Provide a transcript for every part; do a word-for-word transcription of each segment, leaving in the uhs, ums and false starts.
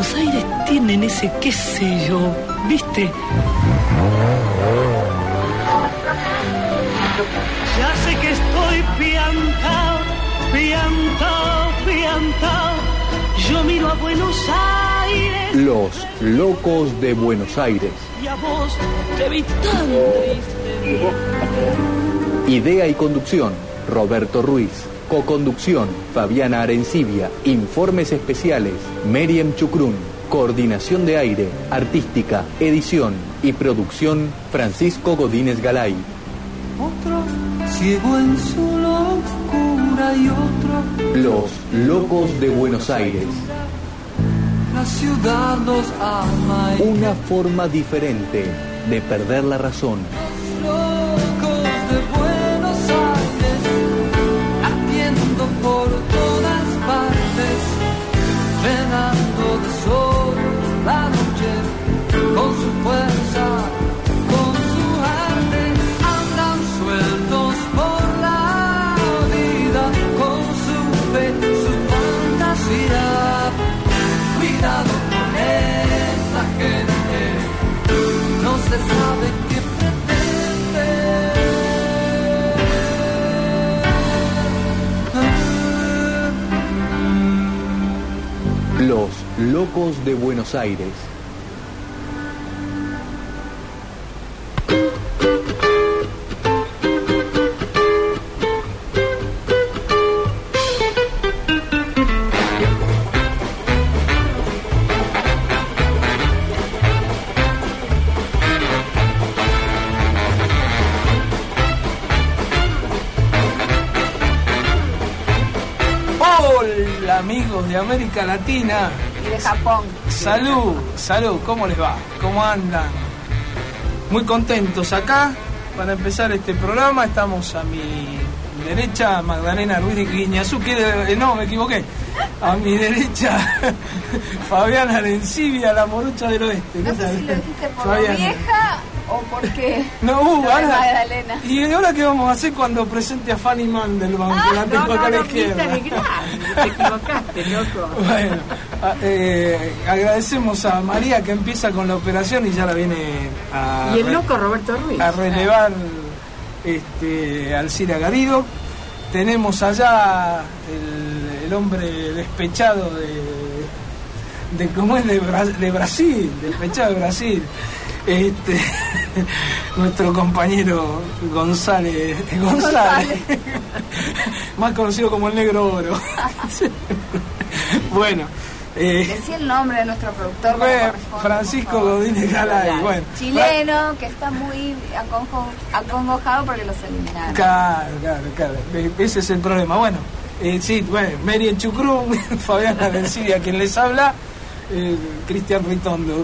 Buenos Aires tienen ese, qué sé yo, ¿viste? Ya sé que estoy piantao, piantao, piantao. Yo miro a Buenos Aires. Los locos de Buenos Aires. Y a vos te vi tan triste. Idea y conducción, Roberto Ruiz. Coconducción, Fabiana Arencibia. Informes especiales, Meriam Chucrún. Coordinación de aire, artística, edición y producción, Francisco Godínez Galay. Otro ciego en su locura y otro... Los locos de Buenos Aires. La ciudad los ama. Y... una forma diferente de perder la razón. Los locos de Buenos Aires, latiendo por todas partes, llenando de sol la noche con su fuerza, con su arte, andan sueltos por la vida con su fe, su fantasía. Cuidado con esa gente, no se sabe qué pretende. Los locos de Buenos Aires. Amigos de América Latina y de Japón. Salud, salud, ¿cómo les va? ¿Cómo andan? Muy contentos acá para empezar este programa. Estamos a mi derecha Magdalena Ruiz de Guiñazú, que no, me equivoqué. A mi derecha Fabiana Arencibia, la morocha del oeste. No sé si lo dijiste por la vieja o por qué. No, uh, no ahora, Magdalena. ¿Y ahora qué vamos a hacer cuando presente a Fanny Mandelbaum? Ah, que la tengo no, acá a la no, izquierda. No, te equivocaste, loco. Bueno, eh, agradecemos a María que empieza con la operación y ya la viene a, y el loco Roberto Ruiz a relevar este, Alcira Garido. Tenemos allá el, el hombre despechado de, de ¿cómo es? De, Bra- de Brasil, despechado de Brasil. Este, nuestro compañero González, González, más conocido como el Negro Oro. Bueno, eh, decía el nombre de nuestro productor. Bueno, Francisco Godínez Galay, bueno. Chileno, que está muy aconjo- acongojado porque los eliminaron. Claro, claro, claro. Ese es el problema. Bueno, eh, sí, bueno, Meriam Chucrún, Fabiana Arencibia, quien les habla. Eh, Cristian Ritondo.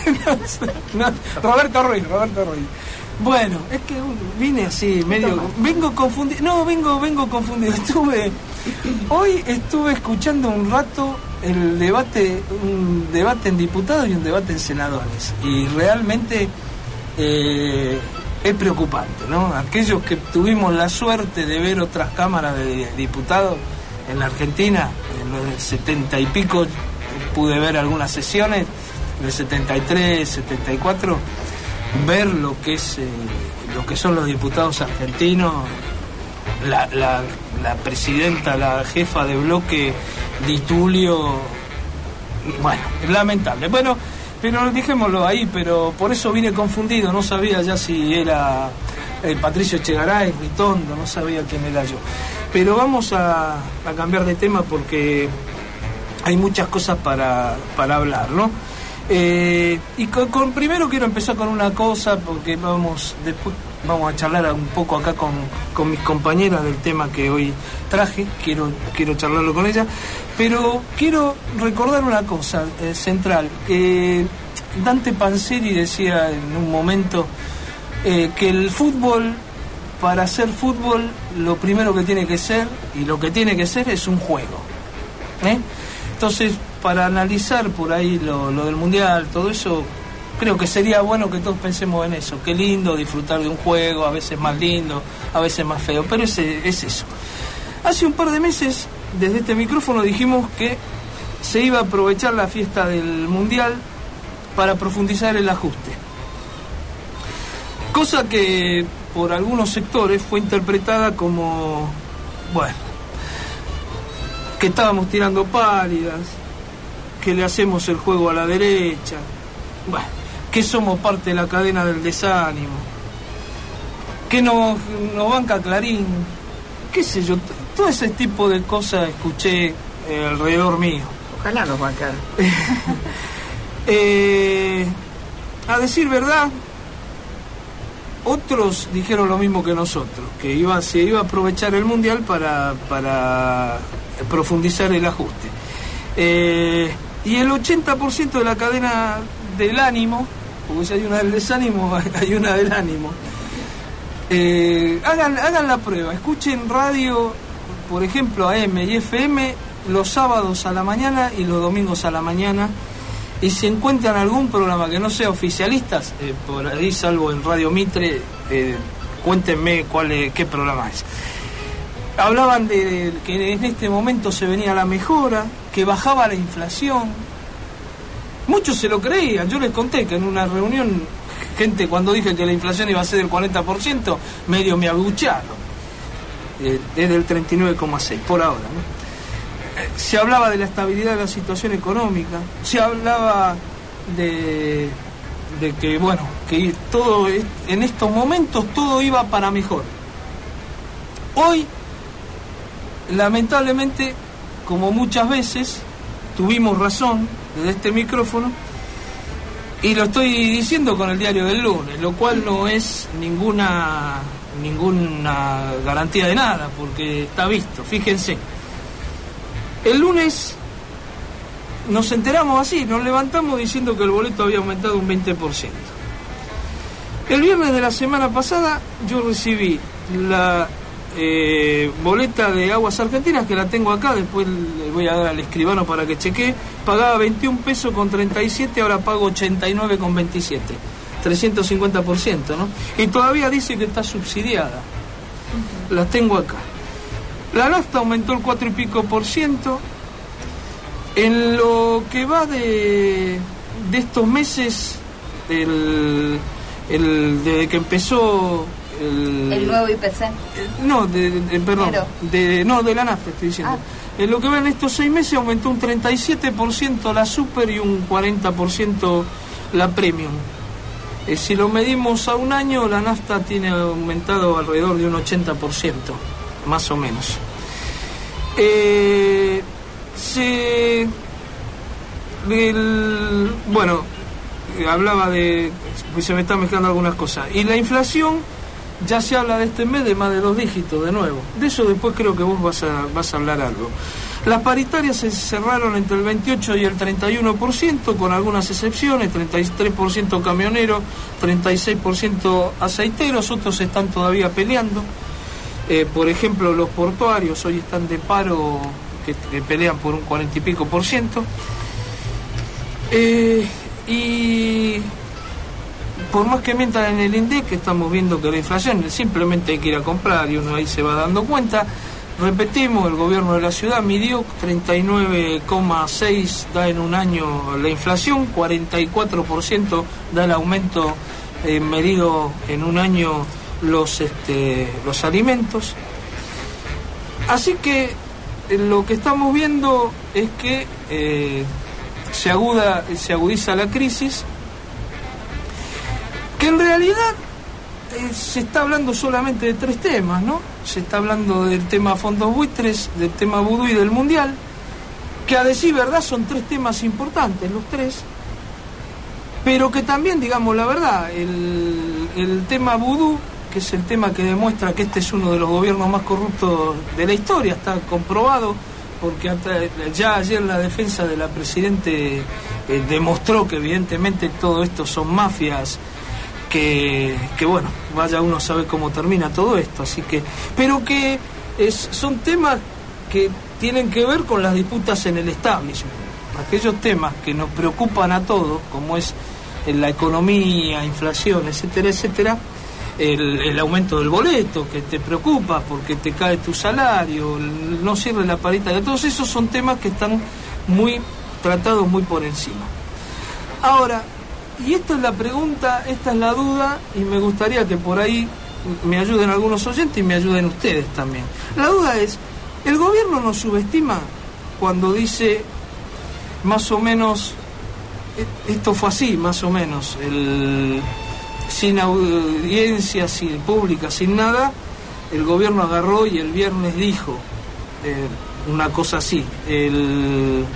no, Roberto Ruiz, Roberto Ruiz. Bueno, es que vine así, medio. Vengo confundido. No, vengo, vengo confundido. Estuve. Hoy estuve escuchando un rato el debate, un debate en diputados y un debate en senadores. Y realmente eh, es preocupante, ¿no? Aquellos que tuvimos la suerte de ver otras cámaras de diputados en la Argentina, en los setenta y pico. Pude ver algunas sesiones del setenta y tres, setenta y cuatro, ver lo que es eh, lo que son los diputados argentinos, la, la, la presidenta, la jefa de bloque Di Tulio, bueno, es lamentable. Bueno, pero dejémoslo ahí, pero por eso vine confundido, no sabía ya si era eh, Patricio Echegaray, Ritondo, no sabía quién era yo. Pero vamos a, a cambiar de tema porque hay muchas cosas para, para hablar, ¿no? Eh, y con, con, primero quiero empezar con una cosa, porque vamos después vamos a charlar un poco acá con, con mis compañeras del tema que hoy traje, quiero, quiero charlarlo con ellas, pero quiero recordar una cosa eh, central. Eh, Dante Panzeri decía en un momento eh, que el fútbol, para hacer fútbol, lo primero que tiene que ser, y lo que tiene que ser, es un juego, ¿eh? Entonces, para analizar por ahí lo, lo del Mundial, todo eso, creo que sería bueno que todos pensemos en eso. Qué lindo disfrutar de un juego, a veces más lindo, a veces más feo, pero es, es eso. Hace un par de meses, desde este micrófono dijimos que se iba a aprovechar la fiesta del Mundial para profundizar el ajuste. Cosa que por algunos sectores fue interpretada como, bueno, que estábamos tirando pálidas, que le hacemos el juego a la derecha, bueno, que somos parte de la cadena del desánimo, que nos, nos banca Clarín, qué sé yo, t- todo ese tipo de cosas escuché eh, alrededor mío. Ojalá nos bancaran. eh, a decir verdad, otros dijeron lo mismo que nosotros, que iba, se iba a aprovechar el Mundial para, para profundizar el ajuste. Eh, y el ochenta por ciento de la cadena del ánimo, porque si hay una del desánimo, hay una del ánimo. Eh, hagan, hagan la prueba, escuchen radio, por ejemplo, A M y F M, los sábados a la mañana y los domingos a la mañana, y si encuentran algún programa que no sea oficialistas, eh, por ahí, salvo en Radio Mitre, eh, cuéntenme cuál es, qué programa es. Hablaban de, de que en este momento se venía la mejora, que bajaba la inflación. Muchos se lo creían. Yo les conté que en una reunión, gente cuando dije que la inflación iba a ser del cuarenta por ciento, medio me abucharon. Eh, es del treinta y nueve coma seis por ahora, ¿no? Se hablaba de la estabilidad de la situación económica, se hablaba de, de que, bueno, que todo en estos momentos todo iba para mejor. Hoy, lamentablemente, como muchas veces, tuvimos razón desde este micrófono, y lo estoy diciendo con el diario del lunes, lo cual no es ninguna, ninguna garantía de nada, porque está visto, fíjense. El lunes nos enteramos así, nos levantamos diciendo que el boleto había aumentado un veinte por ciento. El viernes de la semana pasada yo recibí la eh, boleta de Aguas Argentinas, que la tengo acá, después le voy a dar al escribano para que chequee. Pagaba veintiún pesos con treinta y siete, ahora pago ochenta y nueve con veintisiete, trescientos cincuenta por ciento, ¿no? Y todavía dice que está subsidiada. La tengo acá. La nafta aumentó el cuatro y pico por ciento. En lo que va de, de estos meses, el, el, desde que empezó el, el nuevo I P C. No, de, de, perdón, de, no, de la nafta estoy diciendo. Ah. En lo que va en estos seis meses aumentó un treinta y siete por ciento la super y un cuarenta por ciento la premium. Eh, si lo medimos a un año, la nafta tiene aumentado alrededor de un ochenta por ciento. Más o menos. Eh, se, el, bueno, hablaba de, pues se me están mezclando algunas cosas. Y la inflación, ya se habla de este mes de más de dos dígitos de nuevo. De eso después creo que vos vas a, vas a hablar algo. Las paritarias se cerraron entre el veintiocho y el treinta y uno por ciento, con algunas excepciones: treinta y tres por ciento camioneros, treinta y seis por ciento aceiteros, otros están todavía peleando. Eh, por ejemplo, los portuarios hoy están de paro, que, que pelean por un cuarenta y pico por ciento. Eh, y por más que mientan en el INDEC, que estamos viendo que la inflación simplemente hay que ir a comprar y uno ahí se va dando cuenta. Repetimos, el gobierno de la ciudad midió treinta y nueve coma seis da en un año la inflación, cuarenta y cuatro por ciento da el aumento eh, medido en un año los este los alimentos. Así que eh, lo que estamos viendo es que eh, se aguda se agudiza la crisis, que en realidad eh, se está hablando solamente de tres temas, ¿no? Se está hablando del tema fondos buitres, del tema vudú y del mundial, que a decir verdad son tres temas importantes los tres, pero que también, digamos la verdad, el, el tema vudú, que es el tema que demuestra que este es uno de los gobiernos más corruptos de la historia, está comprobado, porque ya ayer la defensa de la Presidente eh, demostró que evidentemente todo esto son mafias, que, que bueno, vaya uno a saber cómo termina todo esto, así que, pero que es, son temas que tienen que ver con las disputas en el establishment, aquellos temas que nos preocupan a todos, como es la economía, inflación, etcétera, etcétera. El, el aumento del boleto, que te preocupa porque te cae tu salario, el no cierre la paritaria, todos esos son temas que están muy tratados muy por encima. Ahora, y esta es la pregunta, esta es la duda, y me gustaría que por ahí me ayuden algunos oyentes y me ayuden ustedes también. La duda es, ¿el gobierno nos subestima cuando dice más o menos, esto fue así, más o menos, el, sin audiencia, sin pública, sin nada, el gobierno agarró y el viernes dijo eh, una cosa así, el...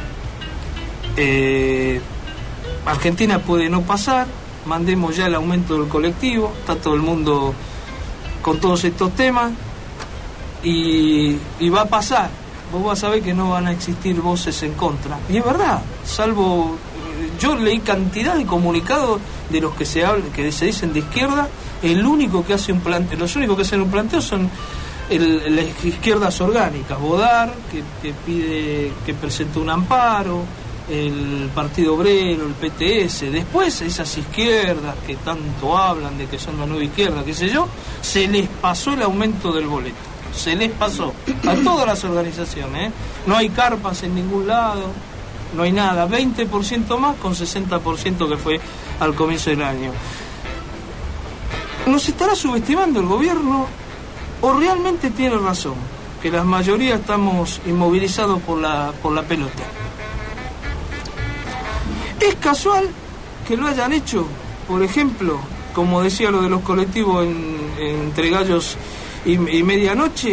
Eh, Argentina puede no pasar, mandemos ya el aumento del colectivo, está todo el mundo con todos estos temas y, y va a pasar. Vos vas a ver que no van a existir voces en contra. Y es verdad, salvo, yo leí cantidad de comunicados de los que se hablan, que se dicen de izquierda, el único que hace un planteo, los únicos que hacen un planteo son el, las izquierdas orgánicas, Bodar, que, que pide, que presentó un amparo, el Partido Obrero, el P T S, después esas izquierdas que tanto hablan de que son la nueva izquierda, qué sé yo, se les pasó el aumento del boleto, se les pasó a todas las organizaciones, ¿eh? No hay carpas en ningún lado, no hay nada, veinte por ciento más con sesenta por ciento que fue al comienzo del año. ¿Nos estará subestimando el gobierno o realmente tiene razón, que la mayoría estamos inmovilizados por la, por la pelota? ¿Es casual que lo hayan hecho, por ejemplo, como decía lo de los colectivos en, en, entre gallos y, y medianoche?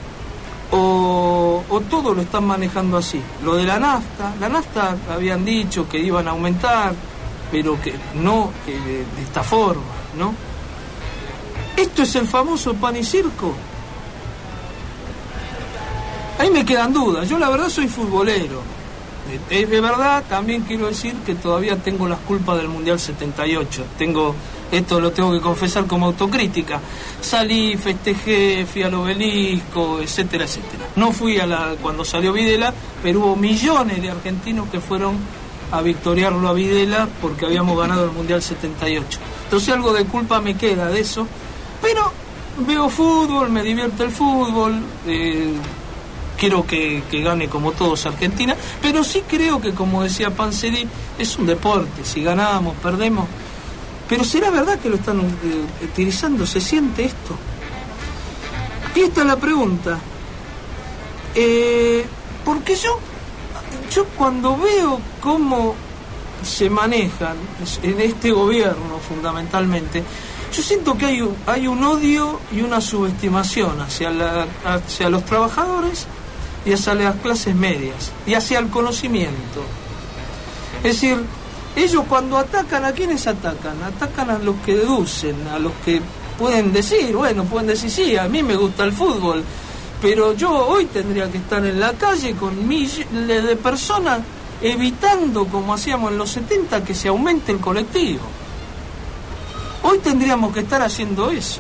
O, ¿O todo lo están manejando así? Lo de la nafta, la nafta habían dicho que iban a aumentar, pero que no que de, de esta forma, ¿no? ¿Esto es el famoso pan y circo? Ahí me quedan dudas. Yo la verdad soy futbolero. Es de verdad, también quiero decir que todavía tengo las culpas del Mundial setenta y ocho. Tengo, esto lo tengo que confesar como autocrítica. Salí, festejé, fui al Obelisco, etcétera, etcétera. No fui a la cuando salió Videla, pero hubo millones de argentinos que fueron a victoriarlo a Videla porque habíamos ganado el Mundial setenta y ocho. Entonces algo de culpa me queda de eso. Pero veo fútbol, me divierte el fútbol, eh, quiero que, que gane como todos Argentina, pero sí creo que, como decía Panseri, es un deporte, si ganamos, perdemos. Pero ¿será verdad que lo están eh, utilizando? ¿Se siente esto? Y esta es la pregunta. Eh, porque yo, yo cuando veo cómo se manejan en este gobierno fundamentalmente, yo siento que hay un, hay un odio y una subestimación hacia, la, hacia los trabajadores y hacia las clases medias, y hacia el conocimiento. Es decir, ellos cuando atacan, ¿a quiénes atacan? Atacan a los que deducen, a los que pueden decir, bueno, pueden decir, sí, a mí me gusta el fútbol, pero yo hoy tendría que estar en la calle con miles de personas evitando, como hacíamos en los setenta, que se aumente el colectivo. Hoy tendríamos que estar haciendo eso.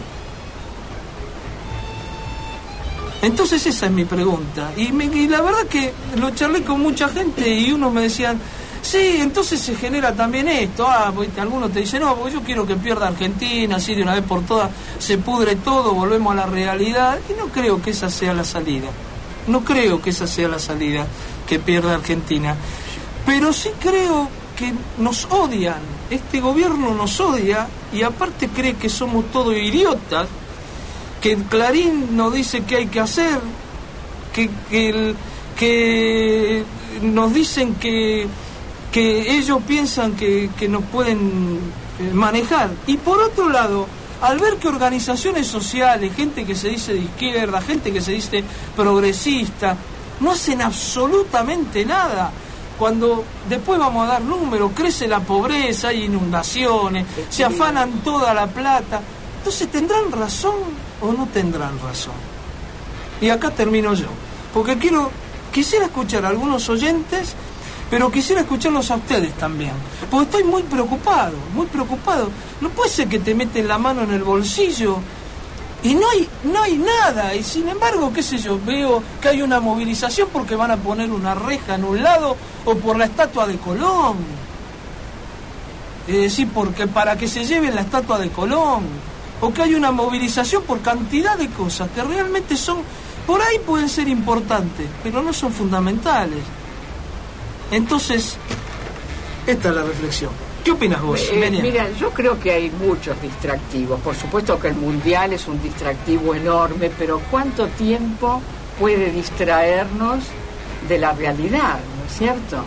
Entonces esa es mi pregunta. Y, me, y la verdad que lo charlé con mucha gente y unos me decían, sí, entonces se genera también esto. Ah, porque algunos te dicen, no, porque yo quiero que pierda Argentina, así de una vez por todas se pudre todo, volvemos a la realidad. Y no creo que esa sea la salida. No creo que esa sea la salida, que pierda Argentina. Pero sí creo que nos odian. Este gobierno nos odia y aparte cree que somos todos idiotas, que el Clarín nos dice qué hay que hacer, que, que, el, que nos dicen que, que ellos piensan que, que nos pueden manejar. Y por otro lado, al ver que organizaciones sociales, gente que se dice de izquierda, gente que se dice progresista, no hacen absolutamente nada. Cuando después vamos a dar números, crece la pobreza, hay inundaciones, se afanan toda la plata. Entonces, ¿tendrán razón o no tendrán razón? Y acá termino yo, porque quiero quisiera escuchar a algunos oyentes, pero quisiera escucharlos a ustedes también, porque estoy muy preocupado, muy preocupado. No puede ser que te meten la mano en el bolsillo y no hay no hay nada, y sin embargo, qué sé yo, veo que hay una movilización porque van a poner una reja en un lado o por la estatua de Colón. Es decir, porque para que se lleven la estatua de Colón, o que hay una movilización por cantidad de cosas que realmente son, por ahí pueden ser importantes, pero no son fundamentales. Entonces, esta es la reflexión. ¿Qué opinas vos? Eh, mira, yo creo que hay muchos distractivos. Por supuesto que el Mundial es un distractivo enorme, pero ¿cuánto tiempo puede distraernos de la realidad, ¿no es cierto?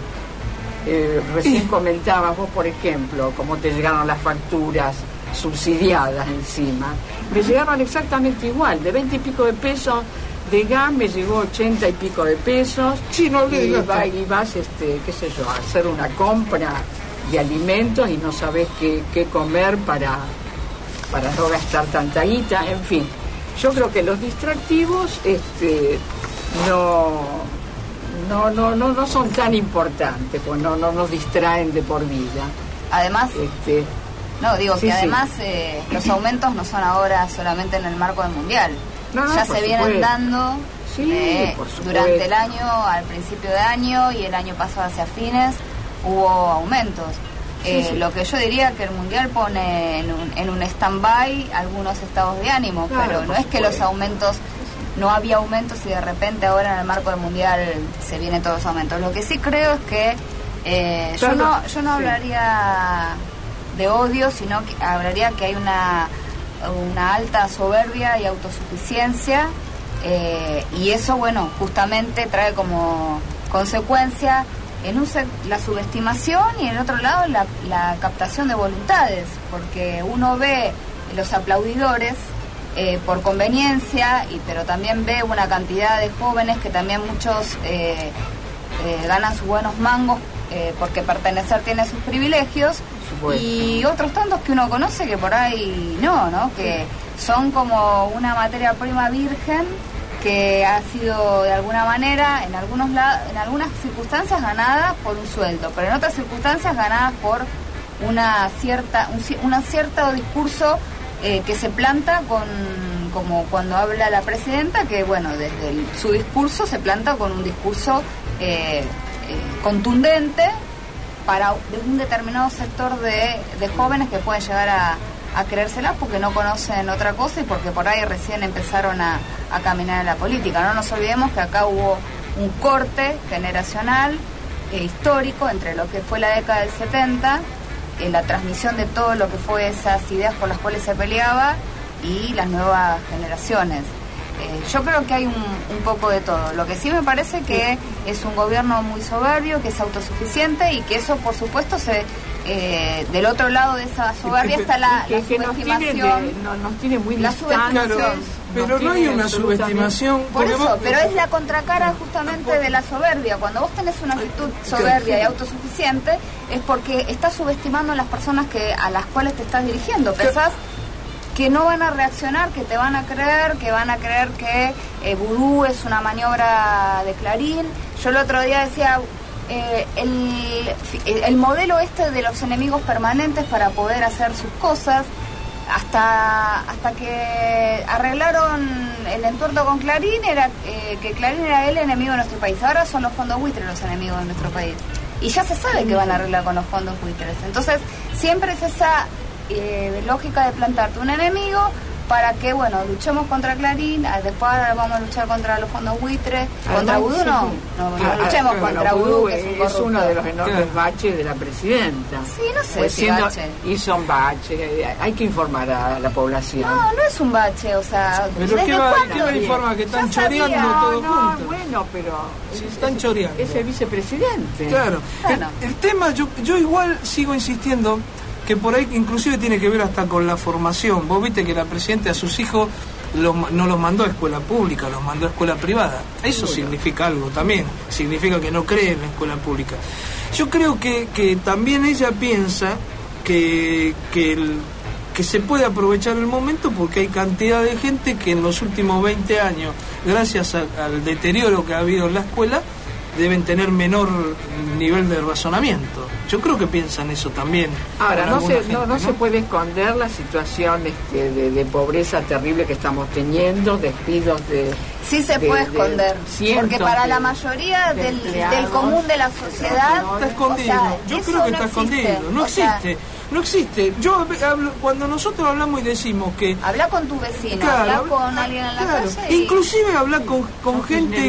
Eh, recién comentabas vos, por ejemplo, cómo te llegaron las facturas subsidiadas encima. Me llegaron exactamente igual, de veinte y pico de pesos de gas me llegó ochenta y pico de pesos. Sí, no y, va, y vas, este, qué sé yo, a hacer una compra de alimentos y no sabés qué, qué comer para, para no gastar tanta guita, en fin. Yo creo que los distractivos este, no, no, no, no, no son tan importantes, pues no, no nos distraen de por vida. Además, este, no, digo sí, que además sí. eh, los aumentos no son ahora solamente en el marco del Mundial. No, no, ya por se vienen supuesto. dando Sí, eh, por supuesto. durante el año, al principio de año y el año pasado hacia fines, hubo aumentos. Sí, Eh, sí. Lo que yo diría que el Mundial pone en un, en un stand-by algunos estados de ánimo, Claro, pero no por es que los supuesto. aumentos, no había aumentos y de repente ahora en el marco del Mundial se vienen todos los aumentos. Lo que sí creo es que eh, yo Claro, no yo no sí. hablaría de odio, sino que hablaría que hay una, una alta soberbia y autosuficiencia, eh, y eso, bueno, justamente trae como consecuencia en un sec- la subestimación y en otro lado la, la captación de voluntades, porque uno ve los aplaudidores eh, por conveniencia, y pero también ve una cantidad de jóvenes que también muchos eh, eh, ganan sus buenos mangos eh, porque pertenecer tiene sus privilegios, supuesto. y otros tantos que uno conoce que por ahí no, ¿no? Que son como una materia prima virgen que ha sido de alguna manera, en algunos la- en algunas circunstancias ganada por un sueldo, pero en otras circunstancias ganada por una cierta un, ci- un cierto discurso eh, que se planta con, como cuando habla la presidenta, que bueno, desde el- su discurso se planta con un discurso eh, eh, contundente para de un determinado sector de, de jóvenes que pueden llegar a, a creérselas porque no conocen otra cosa y porque por ahí recién empezaron a, a caminar en la política. No nos olvidemos que acá hubo un corte generacional e histórico entre lo que fue la década del setenta, en la transmisión de todo lo que fue esas ideas por las cuales se peleaba, y las nuevas generaciones. Eh, yo creo que hay un, un poco de todo. Lo que sí me parece que es un gobierno muy soberbio, que es autosuficiente, y que eso, por supuesto, se eh, del otro lado de esa soberbia está la, que, la que nos tiene, subestimación. de- no- nos tiene muy La distantes. subestimación. Claro, pero nos no hay tiene una absolutamente- subestimación. Por porque eso, vos- pero es la contracara justamente de la soberbia. Cuando vos tenés una actitud soberbia y autosuficiente, es porque estás subestimando a las personas que a las cuales te estás dirigiendo. Pensás que no van a reaccionar, que te van a creer, que van a creer que eh, vudú es una maniobra de Clarín. Yo el otro día decía, eh, el, el modelo este de los enemigos permanentes para poder hacer sus cosas, hasta hasta que arreglaron el entuerto con Clarín, era eh, que Clarín era el enemigo de nuestro país. Ahora son los fondos buitres los enemigos de nuestro país. Y ya se sabe que van a arreglar con los fondos buitres. Entonces, siempre es esa eh, lógica de plantarte un enemigo para que, bueno, luchemos contra Clarín, ah, después ahora vamos a luchar contra los fondos buitres, contra Además, Vudú sí, no, sí. no, no Ah, luchemos ah, contra bueno, Vudú, que es un es uno corrupto. de los enormes Claro. baches de la presidenta. Sí, no sé Pues si siendo- bache. y son baches, eh, hay que informar a la población. No, no es un bache, o sea, Pero ¿desde ¿qué va, cuándo? ¿qué va a informar? Que están Ya sabía, choreando no, todo no, junto. bueno, pero Sí, es- están es- choreando. es el vicepresidente. Claro. Bueno. El, el tema, yo, yo igual sigo insistiendo que por ahí inclusive tiene que ver hasta con la formación. Vos viste que la presidenta a sus hijos los ma- no los mandó a escuela pública, los mandó a escuela privada. Eso significa algo también, significa que no cree en la escuela pública. Yo creo que, que también ella piensa que, que, el- que se puede aprovechar el momento porque hay cantidad de gente que en los últimos veinte años, gracias a- al deterioro que ha habido en la escuela, deben tener menor nivel de razonamiento. Yo creo que piensan eso también. Ahora, con no alguna se, gente, no, no se puede esconder la situación este, de, de pobreza terrible que estamos teniendo, despidos de... Sí se de- puede de esconder, cientos porque para de- la mayoría de del, empleados. del común de la sociedad Está escondido. o sea, Yo eso creo que no está existe. escondido. No O sea, existe. No existe. Yo hablo, cuando nosotros hablamos y decimos que habla con tu vecino, Claro, habla habla- con alguien en la claro. calle y- Inclusive hablar con, con Son gente kirchneristas.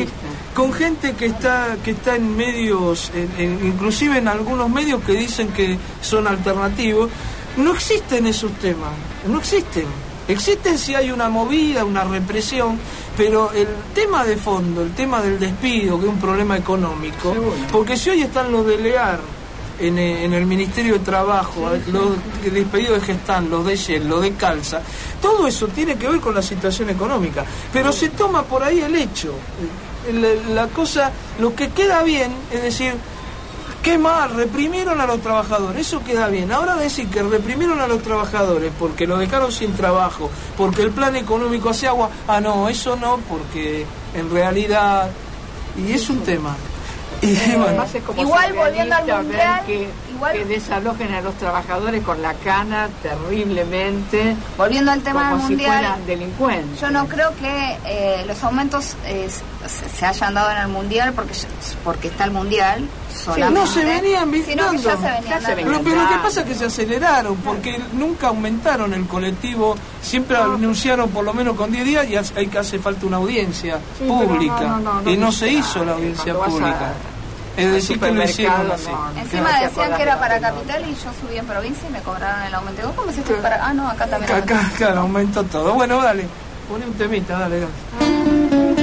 con gente que está que está en medios, en, en, inclusive en algunos medios que dicen que son alternativos. No existen esos temas, no existen. Existen si hay una movida, una represión, pero el tema de fondo, el tema del despido, que es un problema económico, porque si hoy están los de Lear en, en el Ministerio de Trabajo, los despedidos de Gestam, los de Shell, los de Calza, todo eso tiene que ver con la situación económica, pero se toma por ahí el hecho, la, la cosa, lo que queda bien, es decir, ¿qué más? Reprimieron a los trabajadores, eso queda bien. Ahora decir que reprimieron a los trabajadores porque lo dejaron sin trabajo, porque el plan económico hace agua, ah no, eso no, porque en realidad, y es un tema. Y, bueno, igual volviendo al mundial, que, igual, que desalojen a los trabajadores con la cana terriblemente, volviendo al tema como del si mundial, fueran delincuentes. Yo no creo que eh, los aumentos eh, se hayan dado en el mundial porque porque está el mundial solamente, no se venían sino que ya se venían ya se venían pero, pero lo que pasa es que se aceleraron porque nunca aumentaron el colectivo, siempre no. anunciaron por lo menos con diez días y hay que hace falta una audiencia sí, pública no, no, no, y no, no se hizo la audiencia pública. Es decir, que lo hicieron así. No, Encima no, decían que era para capital y yo subí en provincia y me cobraron el aumento. ¿Vos cómo hiciste para...? Ah, no, acá también. Acá, acá, claro, aumentó todo. Bueno, dale, poné un temita, dale, dale.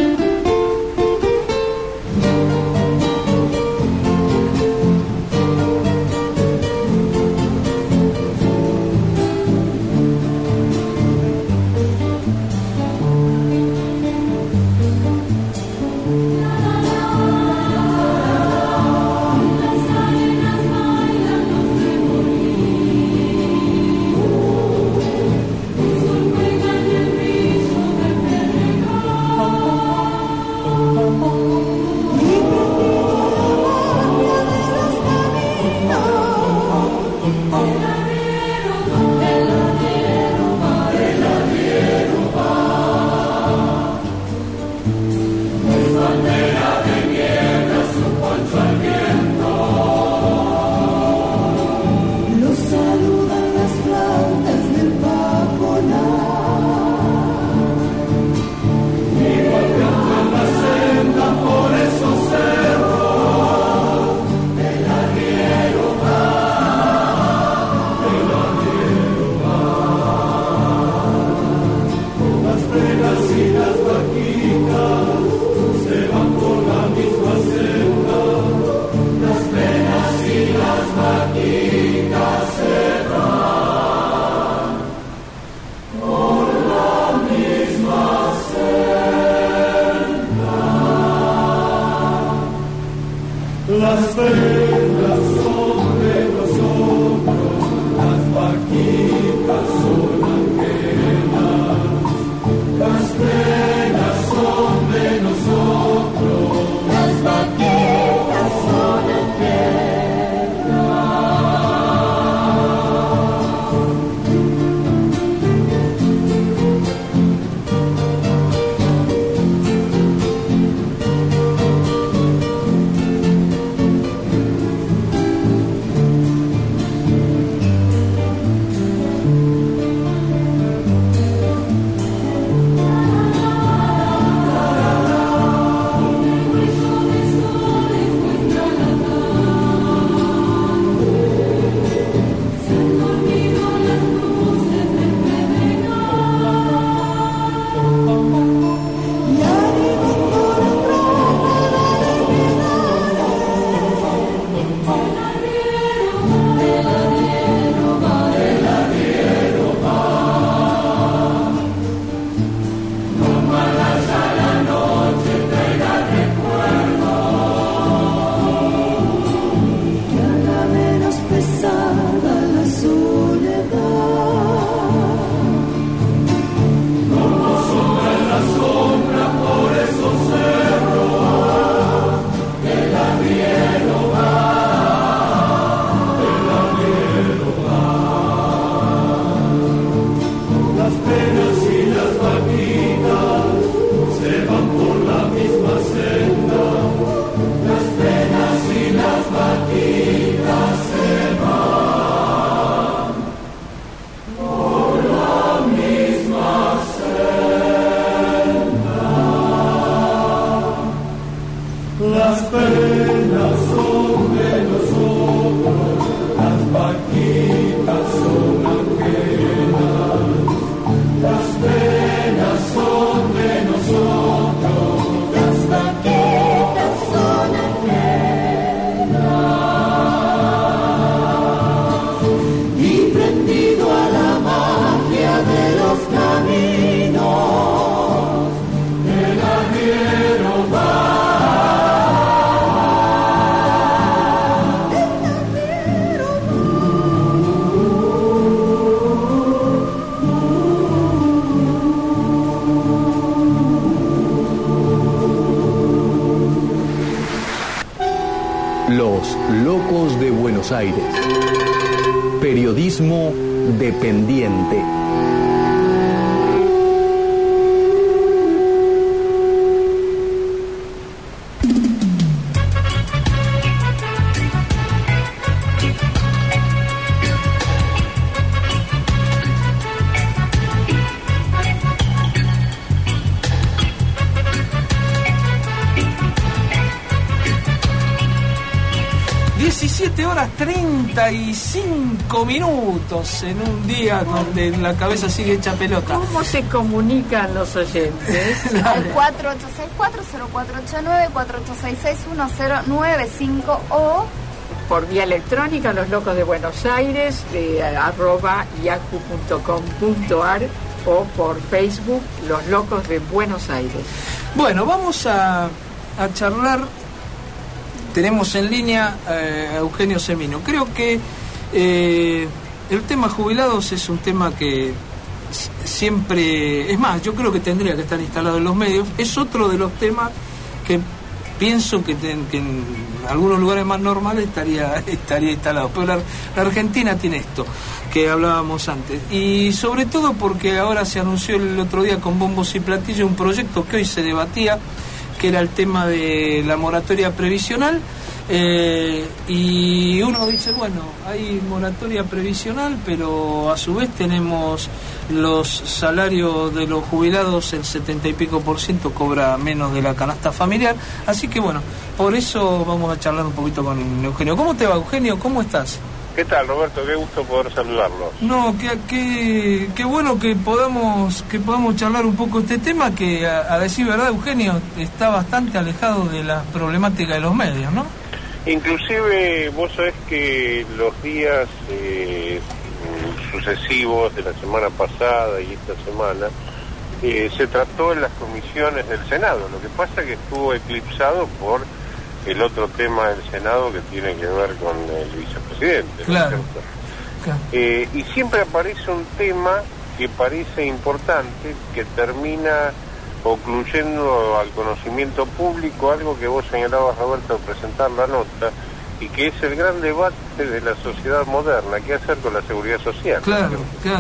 Las penas son de nosotros, las vaquitas son ajenas. Las penas son de nosotros, las vaquitas son ajenas. Y prendido a la magia de los caminos, el arriero va. Los Locos de Buenos Aires. Periodismo dependiente. diecisiete horas treinta y cinco minutos en un día donde la cabeza sigue hecha pelota. ¿Cómo se comunican los oyentes? Al cuatro ocho seis cuatro, cero cuatro ocho nueve, cuatro ocho seis seis, uno cero nueve cinco o por vía electrónica, Los Locos de Buenos Aires, de arroba yahoo punto com punto ar o por Facebook, Los Locos de Buenos Aires. Bueno, vamos a, a charlar. Tenemos en línea eh, a Eugenio Semino. Creo que eh, el tema jubilados es un tema que siempre, es más, yo creo que tendría que estar instalado en los medios. Es otro de los temas que pienso que, ten, que en algunos lugares más normales estaría estaría instalado. Pero la, la Argentina tiene esto que hablábamos antes, y sobre todo porque ahora se anunció el otro día con bombos y platillos un proyecto que hoy se debatía, que era el tema de la moratoria previsional, eh, y uno dice, bueno, hay moratoria previsional, pero a su vez tenemos los salarios de los jubilados, el setenta y pico por ciento cobra menos de la canasta familiar, así que bueno, por eso vamos a charlar un poquito con Eugenio. ¿Cómo te va, Eugenio? ¿Cómo estás? ¿Qué tal, Roberto? Qué gusto poder saludarlo. No, qué, qué, qué bueno que podamos que podamos charlar un poco este tema que, a, a decir verdad, Eugenio, está bastante alejado de la problemática de los medios, ¿no? Inclusive, vos sabés que los días eh, sucesivos de la semana pasada y esta semana eh, se trató en las comisiones del Senado. Lo que pasa es que estuvo eclipsado por el otro tema del Senado que tiene que ver con el vicepresidente. Claro. ¿No? Claro. Eh, y siempre aparece un tema que parece importante, que termina ocluyendo al conocimiento público, algo que vos señalabas, Roberto, al presentar la nota, y que es el gran debate de la sociedad moderna, qué hacer con la seguridad social. Claro, ¿no? claro.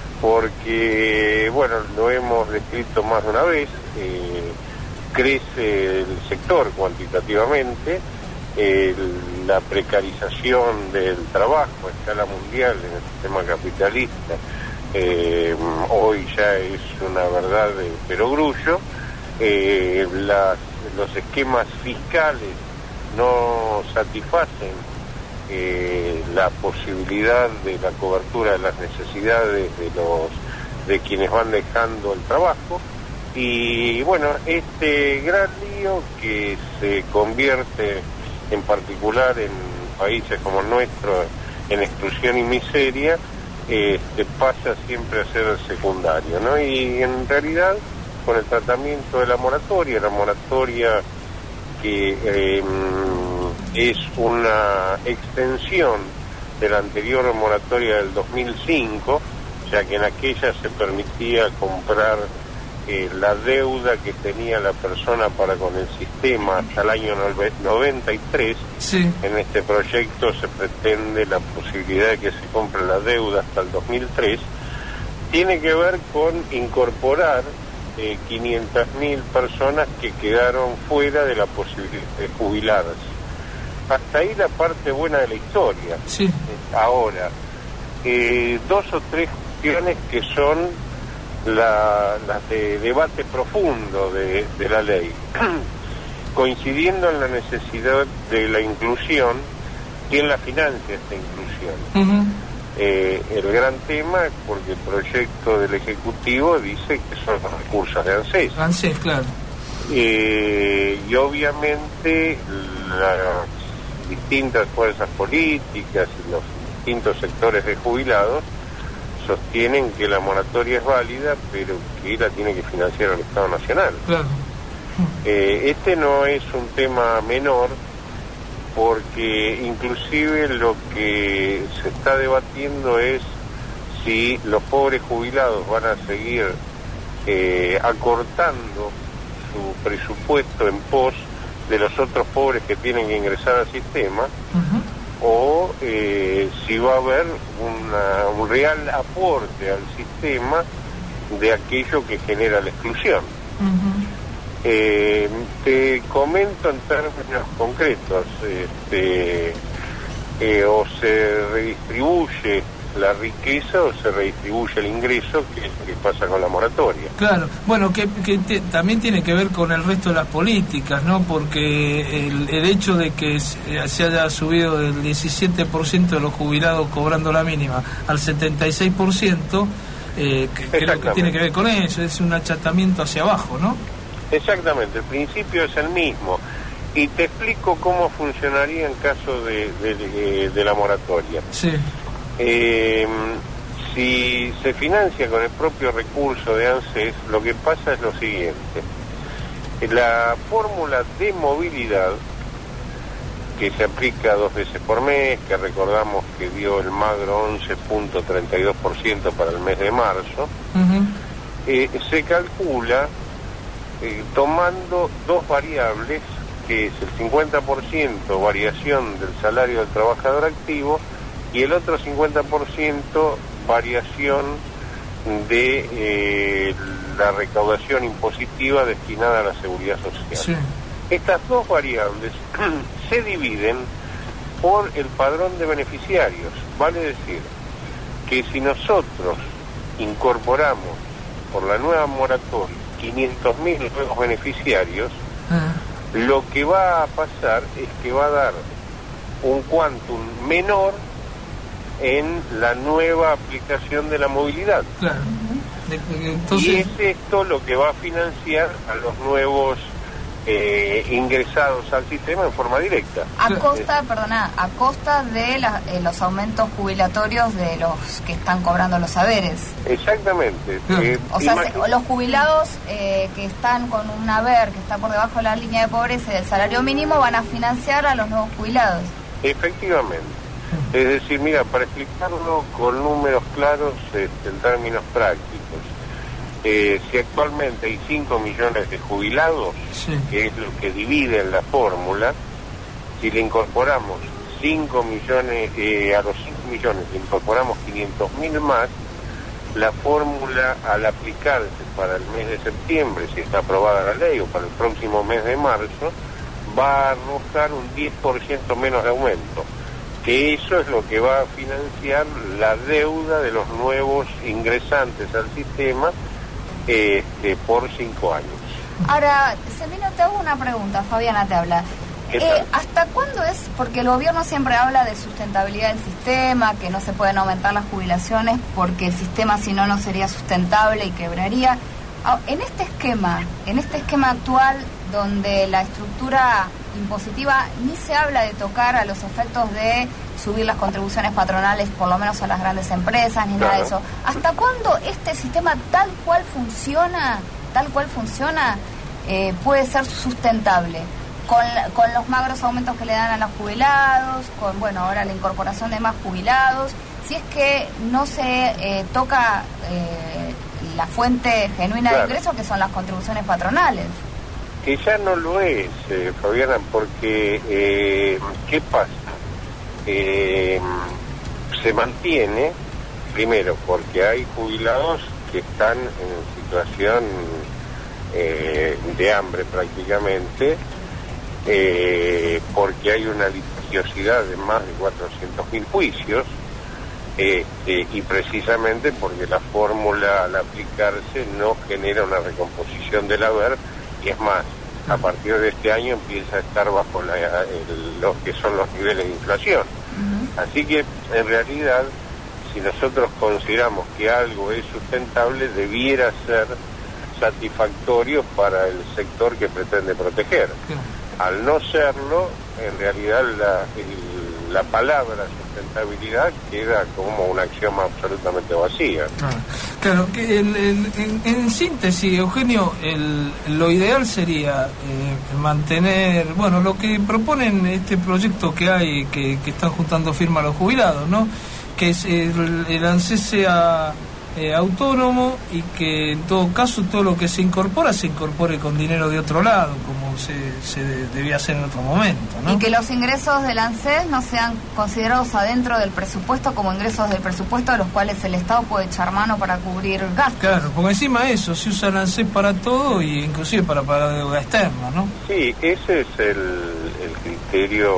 Porque, bueno, lo hemos descrito más de una vez, eh, crece el sector cuantitativamente, el, la precarización del trabajo a escala mundial en el sistema capitalista eh, hoy ya es una verdad de perogrullo, eh, las, los esquemas fiscales no satisfacen eh, la posibilidad de la cobertura de las necesidades de los de quienes van dejando el trabajo. Y bueno, este gran lío que se convierte en particular en países como el nuestro en exclusión y miseria, este, pasa siempre a ser secundario, ¿no? Y en realidad, con el tratamiento de la moratoria, la moratoria que eh, es una extensión de la anterior moratoria del dos mil cinco, ya que en aquella se permitía comprar Eh, la deuda que tenía la persona para con el sistema hasta el año noventa y tres. Sí. En este proyecto se pretende la posibilidad de que se compre la deuda hasta el dos mil tres. Tiene que ver con incorporar eh, quinientas mil personas que quedaron fuera de la posibilidad de jubilarse. Hasta ahí la parte buena de la historia. Sí. Eh, ahora, eh, dos o tres cuestiones que son las la de debate profundo de, de la ley. coincidiendo en la necesidad de la inclusión, ¿quién la financia esta inclusión? Uh-huh. Eh, el gran tema es porque el proyecto del Ejecutivo dice que son los recursos de ANSES. ANSES, claro. Eh, y obviamente las distintas fuerzas políticas y los distintos sectores de jubilados sostienen que la moratoria es válida, pero que la tiene que financiar el Estado Nacional. Claro. Eh, este no es un tema menor, porque inclusive lo que se está debatiendo es si los pobres jubilados van a seguir eh, acortando su presupuesto en pos de los otros pobres que tienen que ingresar al sistema, uh-huh. o eh, si va a haber una, un real aporte al sistema de aquello que genera la exclusión. Uh-huh. Eh, te comento en términos concretos, este, eh, o se redistribuye la riqueza o se redistribuye el ingreso, que es lo que pasa con la moratoria. Claro, bueno, que, que te, también tiene que ver con el resto de las políticas, ¿no? Porque el, el hecho de que se haya subido del diecisiete por ciento de los jubilados cobrando la mínima al setenta y seis por ciento, eh, que, creo que tiene que ver con eso, es un achatamiento hacia abajo, ¿no? Exactamente, el principio es el mismo. Y te explico cómo funcionaría en caso de, de, de, de la moratoria. Sí. Eh, si se financia con el propio recurso de ANSES, lo que pasa es lo siguiente. La fórmula de movilidad, que se aplica dos veces por mes, que recordamos que dio el magro once punto treinta y dos por ciento para el mes de marzo, uh-huh. eh, se calcula eh, tomando dos variables, que es el cincuenta por ciento variación del salario del trabajador activo y el otro cincuenta por ciento variación de eh, la recaudación impositiva destinada a la seguridad social. Sí. Estas dos variables se dividen por el padrón de beneficiarios. Vale decir que si nosotros incorporamos por la nueva moratoria quinientos mil nuevos beneficiarios, ah. lo que va a pasar es que va a dar un quantum menor en la nueva aplicación de la movilidad. Claro. Entonces... Y es esto lo que va a financiar a los nuevos eh, ingresados al sistema en forma directa. A costa, perdona, a costa de la, eh, los aumentos jubilatorios de los que están cobrando los haberes. Exactamente. Eh, o sea, se, los jubilados eh, que están con un haber que está por debajo de la línea de pobreza y del salario mínimo van a financiar a los nuevos jubilados. Efectivamente. Es decir, mira, para explicarlo con números claros, este, en términos prácticos, eh, si actualmente hay cinco millones de jubilados, sí. que es lo que divide en la fórmula, si le incorporamos cinco millones, eh, a los cinco millones le incorporamos quinientos mil más, la fórmula al aplicarse para el mes de septiembre, si está aprobada la ley, o para el próximo mes de marzo, va a arrojar un diez por ciento menos de aumento. Que eso es lo que va a financiar la deuda de los nuevos ingresantes al sistema este, por cinco años. Ahora, Semino, te hago una pregunta, Fabiana te habla. Eh, ¿Hasta cuándo es? Porque el gobierno siempre habla de sustentabilidad del sistema, que no se pueden aumentar las jubilaciones porque el sistema si no no sería sustentable y quebraría. En este esquema, en este esquema actual, donde la estructura impositiva ni se habla de tocar a los efectos de subir las contribuciones patronales, por lo menos a las grandes empresas, ni claro. nada de eso. ¿Hasta cuándo este sistema tal cual funciona, tal cual funciona, eh, puede ser sustentable? Con, con los magros aumentos que le dan a los jubilados, con, bueno, ahora la incorporación de más jubilados, si es que no se eh, toca eh, la fuente genuina claro. de ingresos, que son las contribuciones patronales. Que ya no lo es, eh, Fabiana, porque eh, ¿qué pasa? Eh, se mantiene, primero, porque hay jubilados que están en situación eh, de hambre prácticamente, eh, porque hay una litigiosidad de más de cuatrocientos mil juicios, este, y precisamente porque la fórmula al aplicarse no genera una recomposición del haber, y es más, a partir de este año empieza a estar bajo la, el, lo que son los niveles de inflación. Uh-huh. Así que, en realidad, si nosotros consideramos que algo es sustentable, debiera ser satisfactorio para el sector que pretende proteger. Uh-huh. Al no serlo, en realidad la, el, la palabra sustentabilidad queda como una axioma absolutamente vacía. Ah, claro, que en, en, en síntesis, Eugenio, el, lo ideal sería eh, mantener, bueno, lo que proponen este proyecto que hay, que, que están juntando firma los jubilados, ¿no? Que es el, el ANSES sea eh, autónomo y que en todo caso todo lo que se incorpora se incorpore con dinero de otro lado, como se, se debía hacer en otro momento, ¿no? Y que los ingresos del ANSES no sean considerados adentro del presupuesto como ingresos del presupuesto de los cuales el Estado puede echar mano para cubrir gastos. Claro, porque encima de eso se usa el ANSES para todo y inclusive para pagar deuda externa, ¿no? Sí, ese es el, el criterio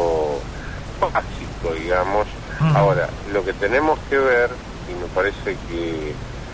básico, digamos. Uh-huh. Ahora, lo que tenemos que ver, y me parece que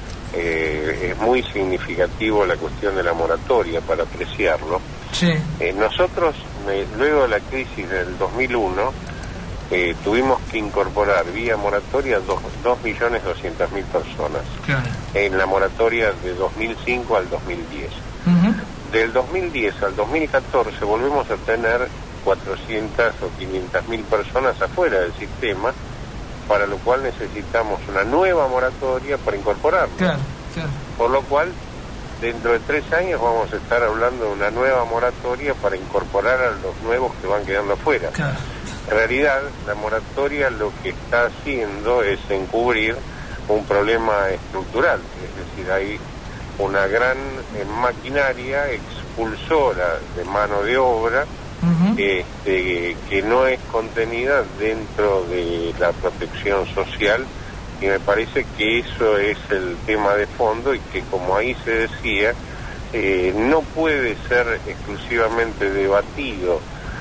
eh, es muy significativo la cuestión de la moratoria para apreciarlo. Sí. Eh, nosotros, eh, luego de la crisis del dos mil uno, eh, tuvimos que incorporar vía moratoria dos millones doscientas mil personas. Claro. En la moratoria de dos mil cinco al dos mil diez. Uh-huh. Del dos mil diez al dos mil catorce volvemos a tener cuatrocientas o quinientas mil personas afuera del sistema, para lo cual necesitamos una nueva moratoria para incorporarnos. Claro, claro. Por lo cual, dentro de tres años vamos a estar hablando de una nueva moratoria para incorporar a los nuevos que van quedando afuera. Claro. En realidad, la moratoria lo que está haciendo es encubrir un problema estructural, es decir, hay una gran eh, maquinaria expulsora de mano de obra, uh-huh. este, que no es contenida dentro de la protección social, y me parece que eso es el tema de fondo, y que, como ahí se decía, eh, no puede ser exclusivamente debatido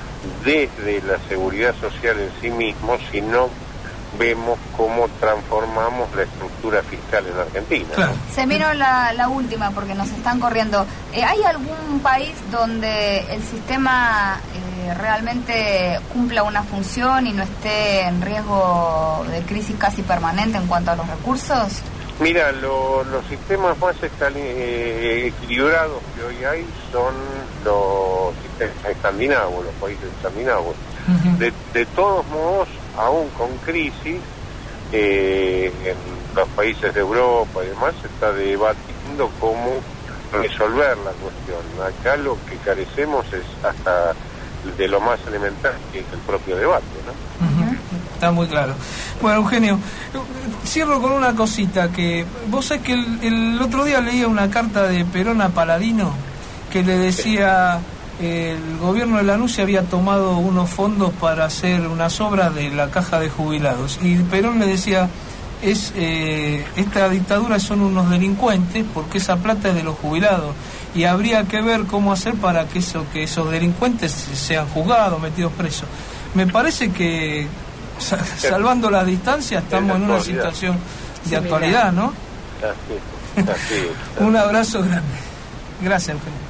desde la seguridad social en sí mismo, sino vemos cómo transformamos la estructura fiscal en Argentina. Claro. Se miró la, la última porque nos están corriendo. Eh, ¿Hay algún país donde el sistema eh, realmente cumpla una función y no esté en riesgo de crisis casi permanente en cuanto a los recursos? Mira, lo, los sistemas más eh, equilibrados que hoy hay son los sistemas escandinavos, los países escandinavos. Uh-huh. De, de todos modos, aún con crisis, eh, en los países de Europa y demás se está debatiendo cómo resolver la cuestión. Acá lo que carecemos es hasta de lo más elemental, que es el propio debate, ¿no? Uh-huh. Está muy claro. Bueno, Eugenio, cierro con una cosita, que vos sabés que el, el otro día leía una carta de Perón a Paladino que le decía... el gobierno de Lanús había tomado unos fondos para hacer unas obras de la caja de jubilados, y Perón le decía, es eh, esta dictadura son unos delincuentes porque esa plata es de los jubilados, y habría que ver cómo hacer para que eso que esos delincuentes sean juzgados, metidos presos. Me parece que, salvando las distancias, estamos en una situación de actualidad, ¿no? Así, así, así. Un abrazo grande. Gracias, Eugenio.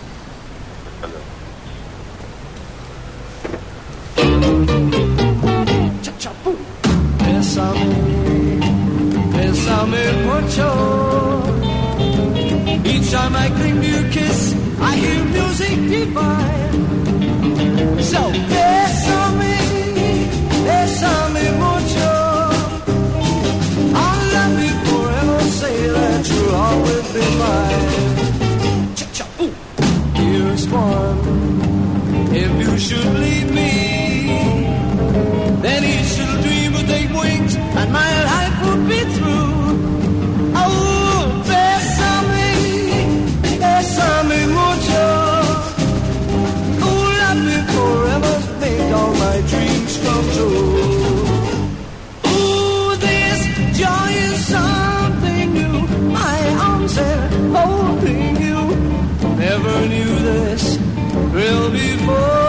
Bésame, bésame mucho. Each time I cling to your kiss, I hear music divine. So bésame, bésame mucho. I'll love you forever, say that you'll always be mine. Cha-cha-ooh. Here's one, if you should leave me, then he should dream would take wings and my life would be through. Oh, bésame, bésame mucho. Oh, love me forever, make all my dreams come true. Oh, this joy is something new. My arms are holding you. Never knew this thrill before.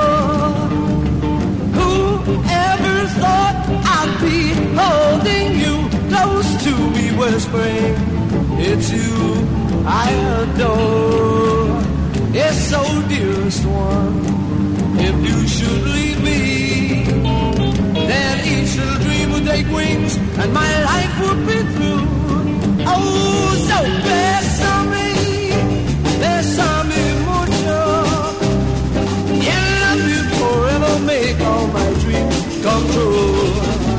Whoever thought I'd be holding you close to me, whispering, it's you I adore. It's so dearest one, if you should leave me, then each little dream would take wings and my life would be through. Oh, so bésame, bésame mucho, and love you forever, make all my dreams come true.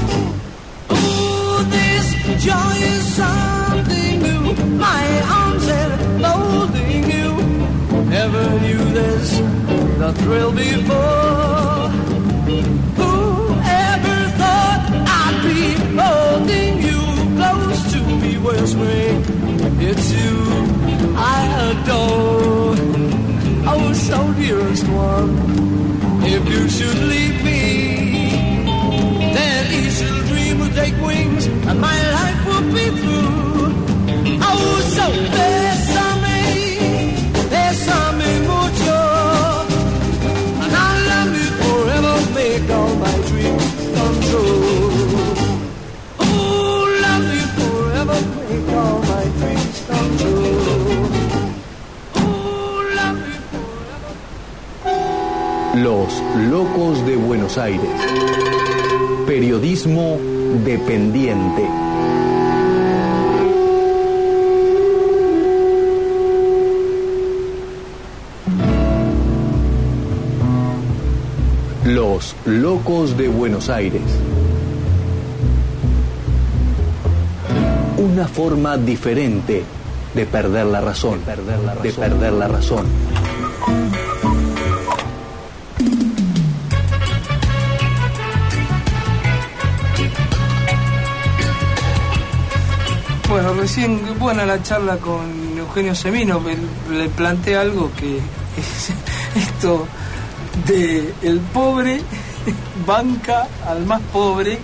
Oh, this joy is something new, my arms enfolding you. Never knew this, the thrill before. Whoever thought I'd be holding you close to me where spring? It's you I adore. Oh, so dearest one, if you should leave me, then each little dream will take wings and my life will be through. Oh, so bésame, bésame mucho, and I'll love you forever, make all my dreams come true. Oh, love you forever, make all my dreams come true. Oh, love you forever. Los Locos de Buenos Aires. Periodismo dependiente. Los Locos de Buenos Aires. Una forma diferente de perder la razón, de perder la razón. De perder la razón. Bueno, recién buena la charla con Eugenio Semino, le, le planteé algo que es esto de el pobre banca al más pobre,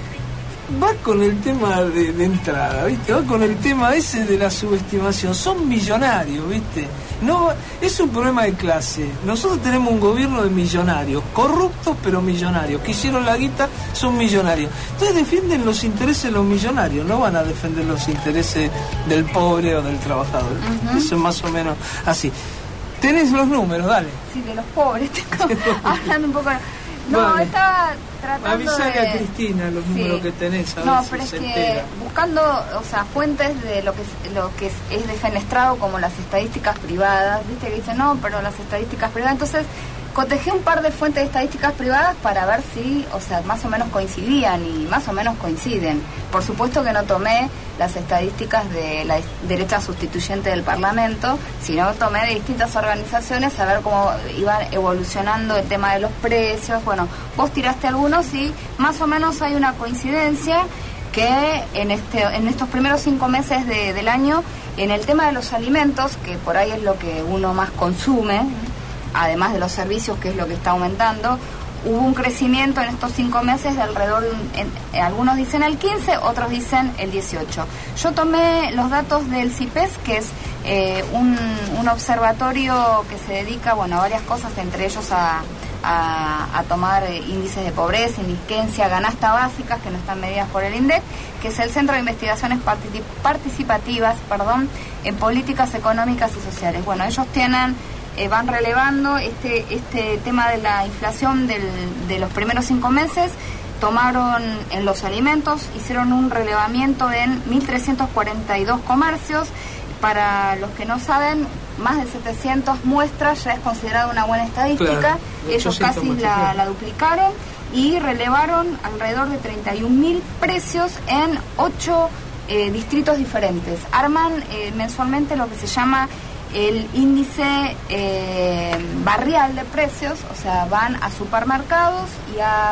va con el tema de, de entrada, ¿viste? Va con el tema ese de la subestimación. Son millonarios, ¿viste? No, es un problema de clase. Nosotros tenemos un gobierno de millonarios, corruptos pero millonarios, que hicieron la guita, son millonarios. Entonces defienden los intereses de los millonarios, no van a defender los intereses del pobre o del trabajador. Uh-huh. Eso es más o menos así. Tenés los números, dale. Sí, de los pobres, tengo, hablando un poco. No, vale. Estaba tratando Avisale de... a Cristina los números sí. que tenés, a no, ver pero si es se que entera. Buscando, o sea, fuentes de lo que es, lo que es, es defenestrado como las estadísticas privadas, viste que dicen, no, pero las estadísticas privadas, entonces cotejé un par de fuentes de estadísticas privadas para ver si, o sea, más o menos coincidían y más o menos coinciden. Por supuesto que no tomé las estadísticas de la derecha sustituyente del Parlamento, sino tomé de distintas organizaciones a ver cómo iban evolucionando el tema de los precios. Bueno, vos tiraste algunos y más o menos hay una coincidencia que en este en estos primeros cinco meses de, del año, en el tema de los alimentos, que por ahí es lo que uno más consume, además de los servicios, que es lo que está aumentando, hubo un crecimiento en estos cinco meses de alrededor, en, en, algunos dicen el quince, otros dicen el dieciocho. Yo tomé los datos del CIPES, que es eh, un, un observatorio que se dedica, bueno, a varias cosas, entre ellos a, a, a tomar eh, índices de pobreza, indigencia, canasta básicas, que no están medidas por el INDEC, que es el Centro de Investigaciones Particip- Participativas, perdón, en Políticas Económicas y Sociales. Bueno, ellos tienen... Eh, van relevando este este tema de la inflación del, de los primeros cinco meses. Tomaron en los alimentos, hicieron un relevamiento en mil trescientos cuarenta y dos comercios. Para los que no saben, más de setecientas muestras ya es considerada una buena estadística. Claro, ellos casi la, la duplicaron y relevaron alrededor de treinta y un mil precios en ocho eh, distritos diferentes. Arman eh, mensualmente lo que se llama el índice eh, barrial de precios, o sea, van a supermercados y a,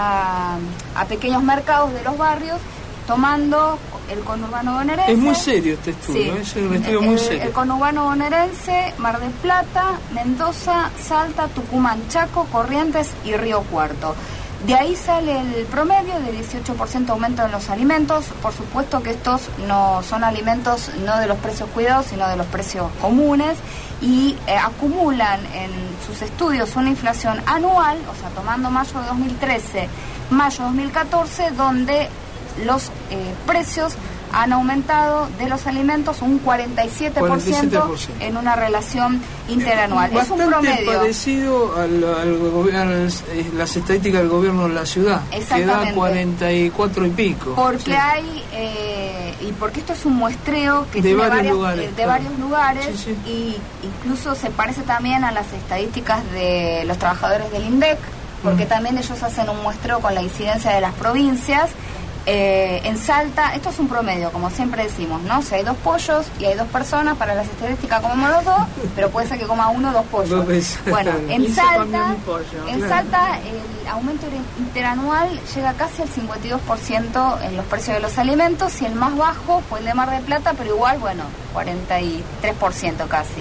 a, a pequeños mercados de los barrios, tomando el conurbano bonaerense. Es muy serio este estudio, sí. Es un estudio muy el, serio. El conurbano bonaerense, Mar del Plata, Mendoza, Salta, Tucumán, Chaco, Corrientes y Río Cuarto. De ahí sale el promedio de dieciocho por ciento aumento en los alimentos. Por supuesto que estos no son alimentos no de los precios cuidados, sino de los precios comunes, y eh, acumulan en sus estudios una inflación anual, o sea, tomando mayo de dos mil trece, mayo de dos mil catorce, donde los eh, precios han aumentado de los alimentos un cuarenta y siete por ciento, cuarenta y siete por ciento en una relación interanual. Es un bastante promedio. parecido al, al gobierno, a las estadísticas del gobierno de la ciudad, que da cuarenta y cuatro y pico. Porque sí. hay, eh, y porque esto es un muestreo que de tiene varios varias, lugares, eh, de claro. varios lugares Sí, sí. y incluso se parece también a las estadísticas de los trabajadores del INDEC, porque mm. también ellos hacen un muestreo con la incidencia de las provincias. Eh, en Salta, esto es un promedio, como siempre decimos, ¿no? Si hay dos pollos y hay dos personas, para las estadísticas comemos los dos, pero puede ser que coma uno o dos pollos. Dos veces. Bueno, en Y se Salta, comió un pollo, en claro. Salta el aumento interanual llega casi al cincuenta y dos por ciento en los precios de los alimentos, y el más bajo fue el de Mar del Plata, pero igual, bueno, cuarenta y tres por ciento casi.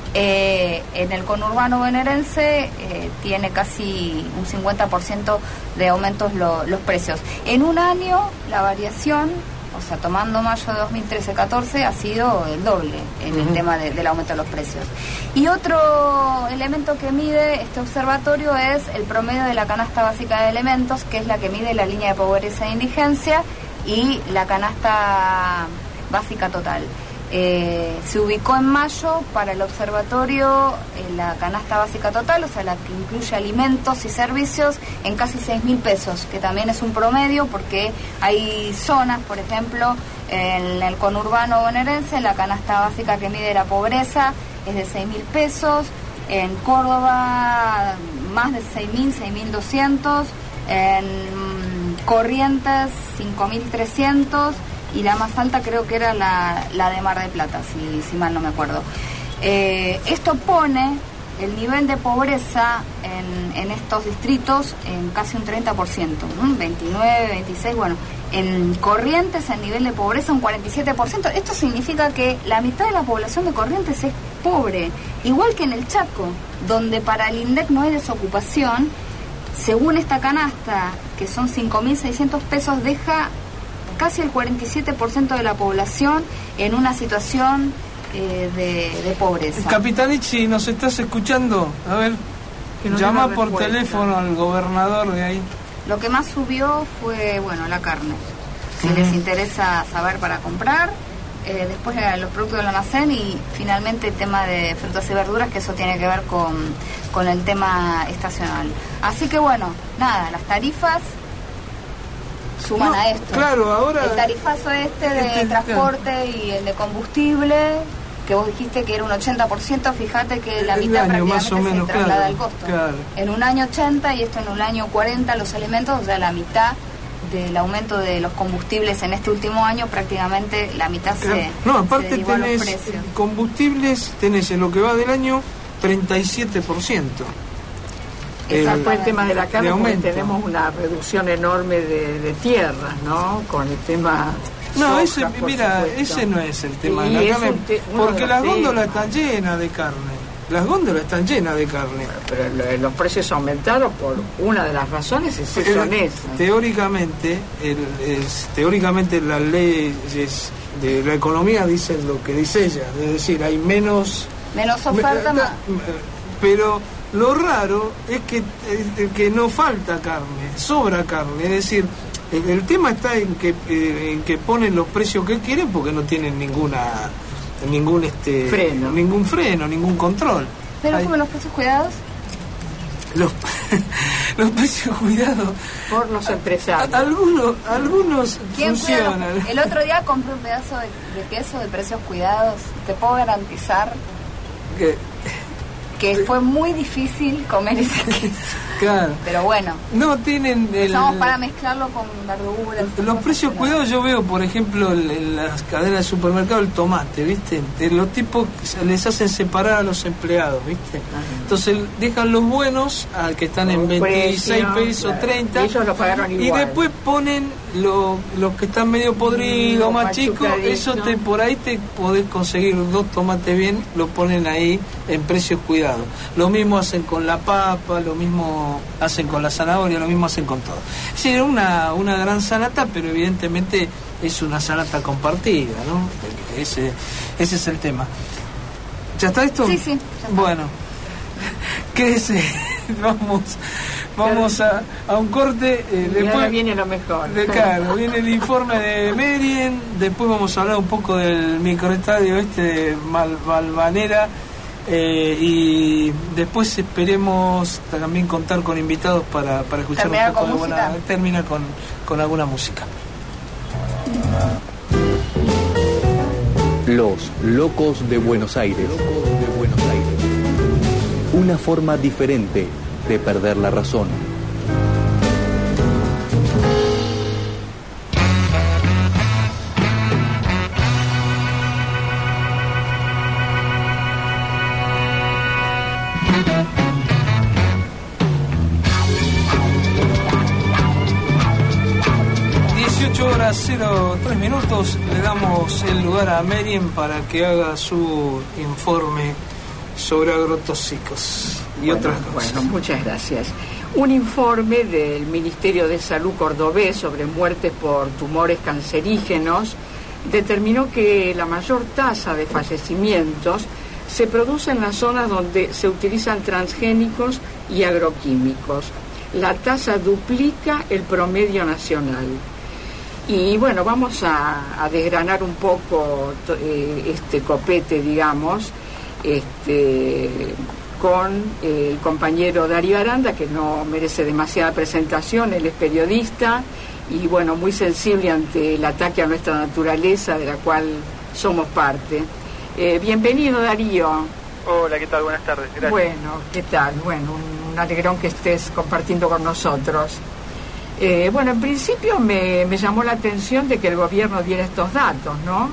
Eh, en el conurbano bonaerense eh, tiene casi un cincuenta por ciento de aumentos lo, los precios. En un año la variación, o sea, tomando mayo de dos mil trece catorce, ha sido el doble en uh-huh. el tema de, del aumento de los precios. Y otro elemento que mide este observatorio es el promedio de la canasta básica de alimentos, que es la que mide la línea de pobreza e indigencia, y la canasta básica total. Eh, se ubicó en mayo para el observatorio eh, la canasta básica total, o sea, la que incluye alimentos y servicios, en casi seis mil pesos, que también es un promedio, porque hay zonas, por ejemplo, en el conurbano bonaerense, la canasta básica que mide la pobreza es de seis mil pesos, en Córdoba más de seis mil, seis mil doscientos, en Corrientes cinco mil trescientos, y la más alta creo que era la, la de Mar del Plata, si, si mal no me acuerdo. Eh, esto pone el nivel de pobreza en, en estos distritos en casi un treinta por ciento, ¿no? veintinueve, veintiséis, bueno, en Corrientes el nivel de pobreza un cuarenta y siete por ciento. Esto significa que la mitad de la población de Corrientes es pobre, igual que en el Chaco, donde para el INDEC no hay desocupación. Según esta canasta, que son cinco mil seiscientos pesos, deja casi el cuarenta y siete por ciento de la población en una situación eh, de, de pobreza. Capitanich, si nos estás escuchando, a ver, llama por teléfono al gobernador de ahí. Lo que más subió fue, bueno, la carne. Si uh-huh. les interesa saber para comprar, eh, después los productos del almacén, y finalmente el tema de frutas y verduras, que eso tiene que ver con, con el tema estacional. Así que bueno, nada, las tarifas suman no, a esto. Claro, ahora el tarifazo este de este, transporte claro. y el de combustible, que vos dijiste que era un ochenta por ciento, fíjate que la mitad año, prácticamente más o menos, se traslada claro, al costo. Claro. En un año ochenta y esto en un año cuarenta los alimentos, o sea, la mitad del aumento de los combustibles en este último año, prácticamente la mitad claro. se No, aparte se derivó a los tenés precios. Combustibles, tenés en lo que va del año treinta y siete por ciento. Ese fue el tema de la carne, porque tenemos una reducción enorme de, de tierras, ¿no? Con el tema... No, soja, ese, mira, supuesto. ese no es el tema y de la carne, te, porque las temas. góndolas están llenas de carne. Las góndolas están llenas de carne. Pero los precios aumentaron por una de las razones, es eso, el, teóricamente, el, es, teóricamente las leyes de la economía dicen lo que dice ella, es decir, hay menos... Menos oferta, me, más. Pero lo raro es que, eh, que no falta carne, sobra carne, es decir, el, el tema está en que eh, en que ponen los precios que quieren, porque no tienen ninguna ningún este freno, ningún freno, ningún control. Pero como los precios cuidados. Los, los precios cuidados por los empresarios. Algunos algunos funcionan. Los, el otro día compré un pedazo de, de queso de precios cuidados. Te puedo garantizar que que fue muy difícil comer ese queso. Claro. Pero bueno. No tienen el... Usamos para mezclarlo con verduras. Los precios cuidados yo veo, por ejemplo, en las cadenas de supermercado, el tomate, ¿viste? De los tipos les hacen separar a los empleados, ¿viste? Ajá. Entonces dejan los buenos al que están en veintiséis pesos, claro. treinta. Y ellos lo pagaron igual. Y después ponen lo, los que están medio podridos, mm, más chicos. Eso te por ahí te podés conseguir dos tomates bien, lo ponen ahí en precios cuidados. Lo mismo hacen con la papa, lo mismo hacen con la zanahoria, lo mismo hacen con todo. Sí, era una, una gran sanata, pero evidentemente es una sanata compartida, ¿no? Ese, ese es el tema. ¿Ya está esto? Sí, sí. Bueno, quédese, vamos vamos a, a un corte. Eh, Y después ahora viene lo mejor. de, claro, viene el informe de Merien. Después vamos a hablar un poco del microestadio este de Mal, Valvanera. Eh, y después esperemos también contar con invitados para, para escuchar Terminar un poco con de buena, música. termina con, con alguna música. Los Locos de Buenos Aires. Locos de Buenos Aires. Una forma diferente de perder la razón. dieciocho horas cero tres minutos, le damos el lugar a Merien para que haga su informe sobre agrotóxicos y Bueno, otras cosas. Bueno, muchas gracias. Un informe del Ministerio de Salud cordobés sobre muertes por tumores cancerígenos determinó que la mayor tasa de fallecimientos se produce en las zonas donde se utilizan transgénicos y agroquímicos. La tasa duplica el promedio nacional. Y bueno, vamos a, a desgranar un poco to- eh, este copete, digamos, este, con eh, el compañero Darío Aranda, que no merece demasiada presentación. Él es periodista y bueno, muy sensible ante el ataque a nuestra naturaleza, de la cual somos parte. Eh, bienvenido, Darío. Hola, ¿qué tal? Buenas tardes, gracias. Bueno, ¿qué tal? Bueno, un, un alegrón que estés compartiendo con nosotros. Eh, bueno, en principio me, me llamó la atención de que el gobierno diera estos datos, ¿no?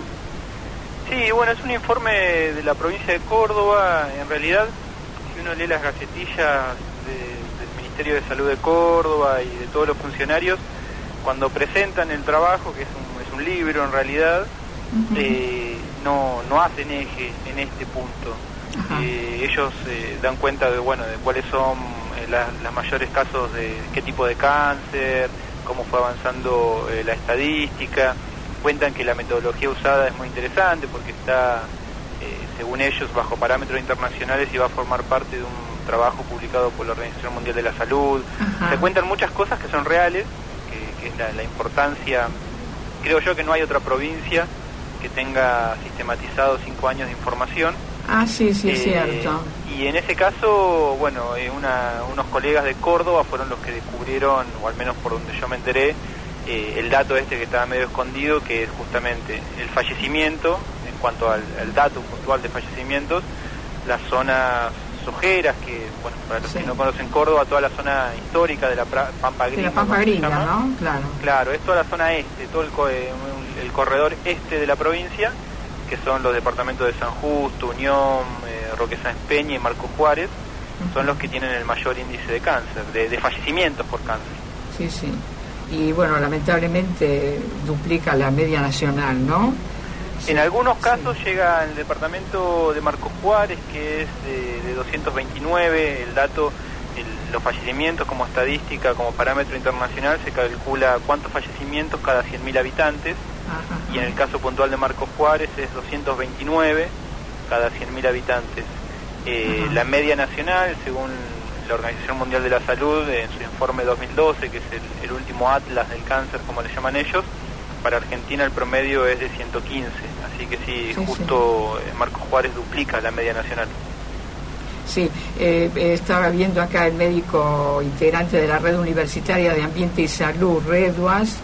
Sí, bueno, es un informe de la provincia de Córdoba. En realidad, si uno lee las gacetillas de- del Ministerio de Salud de Córdoba y de todos los funcionarios, cuando presentan el trabajo, que es un, es un libro en realidad, Uh-huh. eh, no, no hacen eje en este punto. Ajá. Eh, ellos eh, dan cuenta de, bueno, de cuáles son eh, la- las mayores casos de qué tipo de cáncer, cómo fue avanzando eh, la estadística. Cuentan que la metodología usada es muy interesante porque está, eh, según ellos, bajo parámetros internacionales y va a formar parte de un trabajo publicado por la Organización Mundial de la Salud. Ajá. Se cuentan muchas cosas que son reales, que, que es la, la importancia. Creo yo que no hay otra provincia que tenga sistematizado cinco años de información. Ah, sí, sí, es Eh, cierto. Y en ese caso, bueno, eh, una- unos colegas de Córdoba fueron los que descubrieron, o al menos por donde yo me enteré, eh, el dato este que estaba medio escondido, que es justamente el fallecimiento, en cuanto al, al dato puntual de fallecimientos, las zonas sojeras, que, bueno, para los Sí. que no conocen Córdoba, toda la zona histórica de la pra- Pampa De Gringa. la Pampa como se Gringa, llama. ¿no? Claro. Claro, es toda la zona este, todo el, co- eh, el corredor este de la provincia, que son los departamentos de San Justo, Unión, eh, Roque Sáenz Peña y Marcos Juárez, son los que tienen el mayor índice de cáncer, de, de fallecimientos por cáncer. Sí, sí. Y bueno, lamentablemente duplica la media nacional, ¿no? En algunos casos llega el departamento de Marcos Juárez, que es de, de doscientos veintinueve, el dato, el- los fallecimientos como estadística, como parámetro internacional, se calcula cuántos fallecimientos cada cien mil habitantes, Ajá. y en el caso puntual de Marcos Juárez es doscientos veintinueve cada cien mil habitantes. Eh, Ajá. la media nacional, según la Organización Mundial de la Salud, en su informe dos mil doce, que es el, el último atlas del cáncer, como le llaman ellos, para Argentina el promedio es de ciento quince, así que sí, Sí, justo eh, Marcos Juárez duplica la media nacional. Sí, eh, eh, estaba viendo acá el médico integrante de la Red Universitaria de Ambiente y Salud, REDUAS,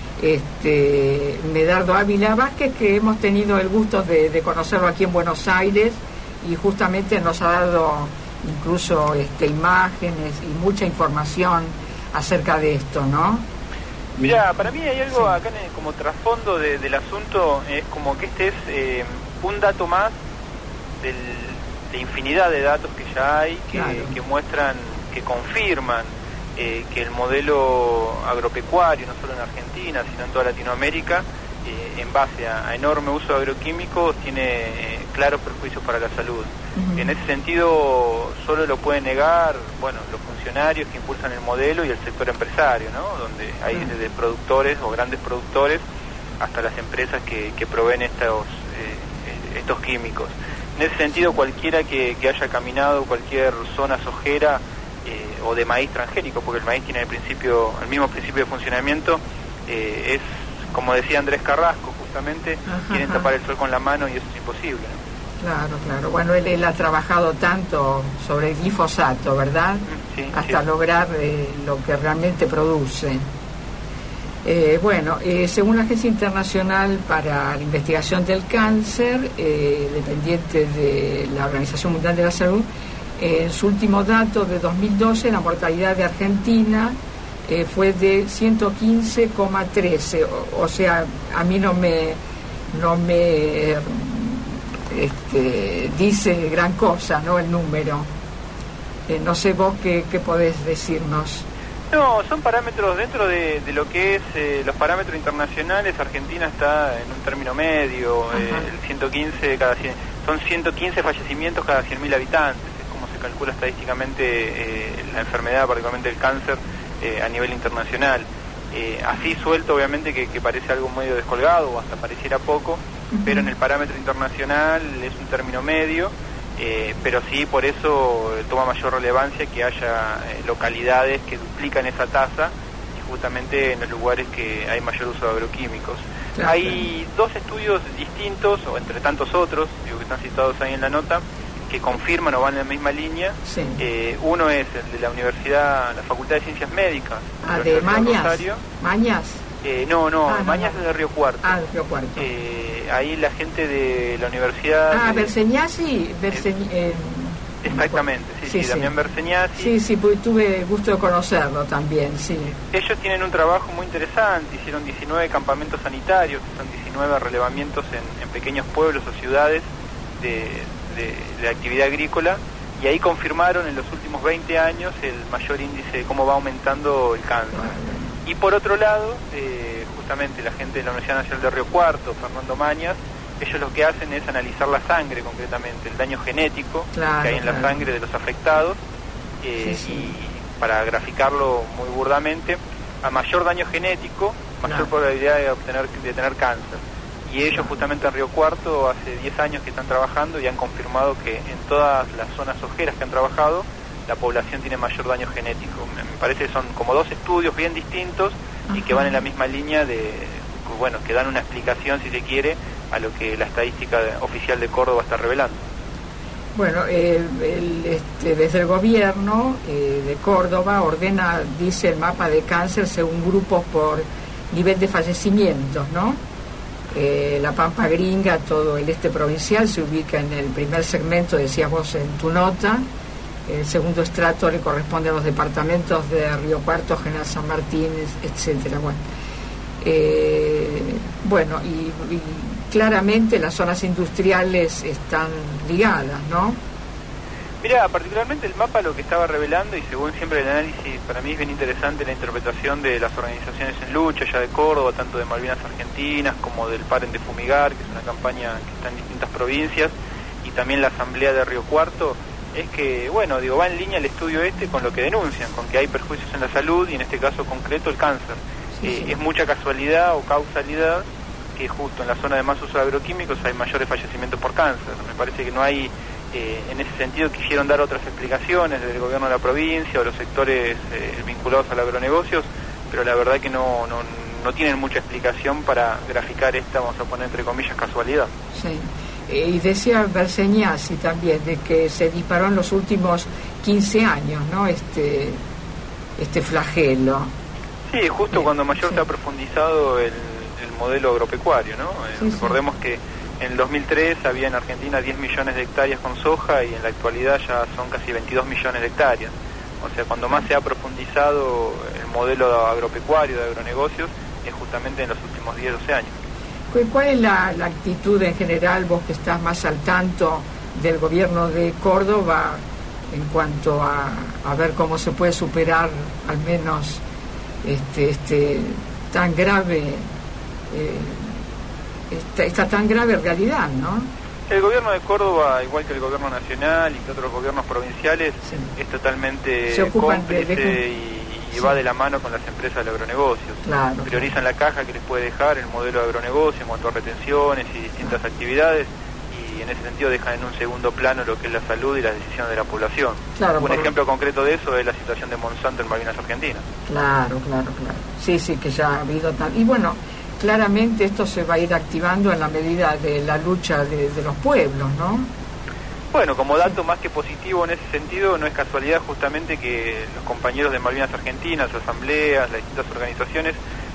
este, Medardo Ávila Vázquez, que hemos tenido el gusto de, de conocerlo aquí en Buenos Aires y justamente nos ha dado incluso este, imágenes y mucha información acerca de esto, ¿no? Mira, para mí hay algo Sí. acá en el- como trasfondo de- del asunto, es como que este es eh, un dato más del, de infinidad de datos que ya hay, que, Claro. que muestran, que confirman eh, que el modelo agropecuario, no solo en Argentina, sino en toda Latinoamérica, eh, en base a, a enorme uso de agroquímicos, tiene eh, claros perjuicios para la salud. Ujú. En ese sentido, solo lo pueden negar, bueno, los funcionarios que impulsan el modelo y el sector empresario, ¿no? Donde hay Claro. desde productores o grandes productores hasta las empresas que, que proveen estos, eh, estos químicos. En ese sentido, cualquiera que, que haya caminado cualquier zona sojera eh, o de maíz transgénico, porque el maíz tiene el principio, el mismo principio de funcionamiento, eh, es, como decía Andrés Carrasco, justamente, ajá, quieren tapar el sol con la mano y eso es imposible, ¿no? Claro, claro. Bueno, él, él ha trabajado tanto sobre el glifosato, ¿verdad? Sí, hasta sí. lograr eh, lo que realmente produce. Eh, bueno, eh, según la Agencia Internacional para la Investigación del Cáncer, eh, dependiente de la Organización Mundial de la Salud, eh, en su último dato de dos mil doce, la mortalidad de Argentina eh, fue de ciento quince coma trece. O, o sea, a mí no me... No me Este, dice gran cosa, ¿no? El número. Eh, no sé vos qué, qué podés decirnos. No, son parámetros dentro de, de lo que es eh, los parámetros internacionales. Argentina está en un término medio, eh, el ciento quince cada cien, son ciento quince fallecimientos cada cien mil habitantes, es como se calcula estadísticamente eh, la enfermedad, particularmente el cáncer, eh, a nivel internacional. Eh, así suelto, obviamente que, que parece algo medio descolgado o hasta pareciera poco, uh-huh. pero en el parámetro internacional es un término medio, eh, pero sí por eso eh, toma mayor relevancia que haya eh, localidades que duplican esa tasa, y justamente en los lugares que hay mayor uso de agroquímicos. Claro. Hay dos estudios distintos, o entre tantos otros, digo que están citados ahí en la nota, que confirman o van en la misma línea. Sí. Eh, uno es el de la Universidad, la Facultad de Ciencias Médicas. Ah, de, de Mañas. Mañas. Eh, no, no, ah, Mañas no, no. es de Río Cuarto. Ah, de Río Cuarto. Eh, ahí la gente de la Universidad... Ah, de... Berseñasi. Berseñ... Eh, exactamente, sí, sí, sí, sí. Damián Berseñasi. Sí, sí, pues tuve gusto de conocerlo también, sí. Ellos tienen un trabajo muy interesante, hicieron diecinueve campamentos sanitarios, que son diecinueve relevamientos en, en pequeños pueblos o ciudades de... De, de actividad agrícola, y ahí confirmaron en los últimos veinte años el mayor índice de cómo va aumentando el cáncer. Y por otro lado, eh, justamente la gente de la Universidad Nacional de Río Cuarto, Fernando Mañas, ellos lo que hacen es analizar la sangre concretamente, el daño genético claro, que hay en claro. la sangre de los afectados, eh, sí, sí. y para graficarlo muy burdamente, a mayor daño genético, mayor claro. probabilidad de obtener de tener cáncer. Y ellos justamente en Río Cuarto hace diez años que están trabajando y han confirmado que en todas las zonas ojeras que han trabajado la población tiene mayor daño genético. Me parece que son como dos estudios bien distintos y que van en la misma línea de, bueno, que dan una explicación, si se quiere, a lo que la estadística oficial de Córdoba está revelando. Bueno, eh, el, este, desde el gobierno eh, de Córdoba ordena, dice el mapa de cáncer según grupos por nivel de fallecimientos, ¿no? Eh, la Pampa Gringa, todo el este provincial, se ubica en el primer segmento, decías vos en tu nota. El segundo estrato le corresponde a los departamentos de Río Cuarto, General San Martín, etcétera. Bueno, eh, bueno y, y claramente las zonas industriales están ligadas, ¿no? Mira, particularmente el mapa lo que estaba revelando, y según siempre el análisis, para mí es bien interesante la interpretación de las organizaciones en lucha ya de Córdoba, tanto de Malvinas Argentinas como del Paren de Fumigar, que es una campaña que está en distintas provincias, y también la Asamblea de Río Cuarto, es que, bueno, digo, va en línea el estudio este con lo que denuncian, con que hay perjuicios en la salud y en este caso concreto el cáncer. Sí, eh, sí. Es mucha casualidad o causalidad que justo en la zona de más uso de agroquímicos hay mayores fallecimientos por cáncer. Me parece que no hay... Eh, en ese sentido quisieron dar otras explicaciones desde el gobierno de la provincia o los sectores eh, vinculados al agronegocios, pero la verdad que no, no, no tienen mucha explicación para graficar esta, vamos a poner entre comillas, casualidad. Sí, eh, y decía Berseñasi también de que se disparó en los últimos quince años, ¿no? Este, este flagelo. Sí, justo eh, cuando mayor sí. se ha profundizado el, el modelo agropecuario, ¿no? Eh, sí, recordemos sí. que en el dos mil tres había en Argentina diez millones de hectáreas con soja y en la actualidad ya son casi veintidós millones de hectáreas. O sea, cuando más se ha profundizado el modelo agropecuario de agronegocios es justamente en los últimos diez, doce años. ¿Cuál es la, la actitud en general, vos que estás más al tanto del gobierno de Córdoba en cuanto a, a ver cómo se puede superar al menos este, este tan grave... Eh, Esta, esta tan grave realidad, ¿no? El gobierno de Córdoba, igual que el gobierno nacional y que otros gobiernos provinciales, sí. es totalmente cómplice de, de... y, y sí. va de la mano con las empresas del agronegocio. Claro, priorizan claro. la caja que les puede dejar el modelo de agronegocio en cuanto a retenciones y distintas actividades, y y en ese sentido dejan en un segundo plano lo que es la salud y las decisiones de la población. Claro, un por... ejemplo concreto de eso es la situación de Monsanto en Malvinas Argentinas. Claro, claro, claro. Sí, sí, que ya ha habido tal... Y bueno, claramente esto se va a ir activando en la medida de la lucha de, de los pueblos, ¿no? Bueno, como dato más que positivo en ese sentido, no es casualidad justamente que los compañeros de Malvinas Argentinas, asambleas, las distintas organizaciones,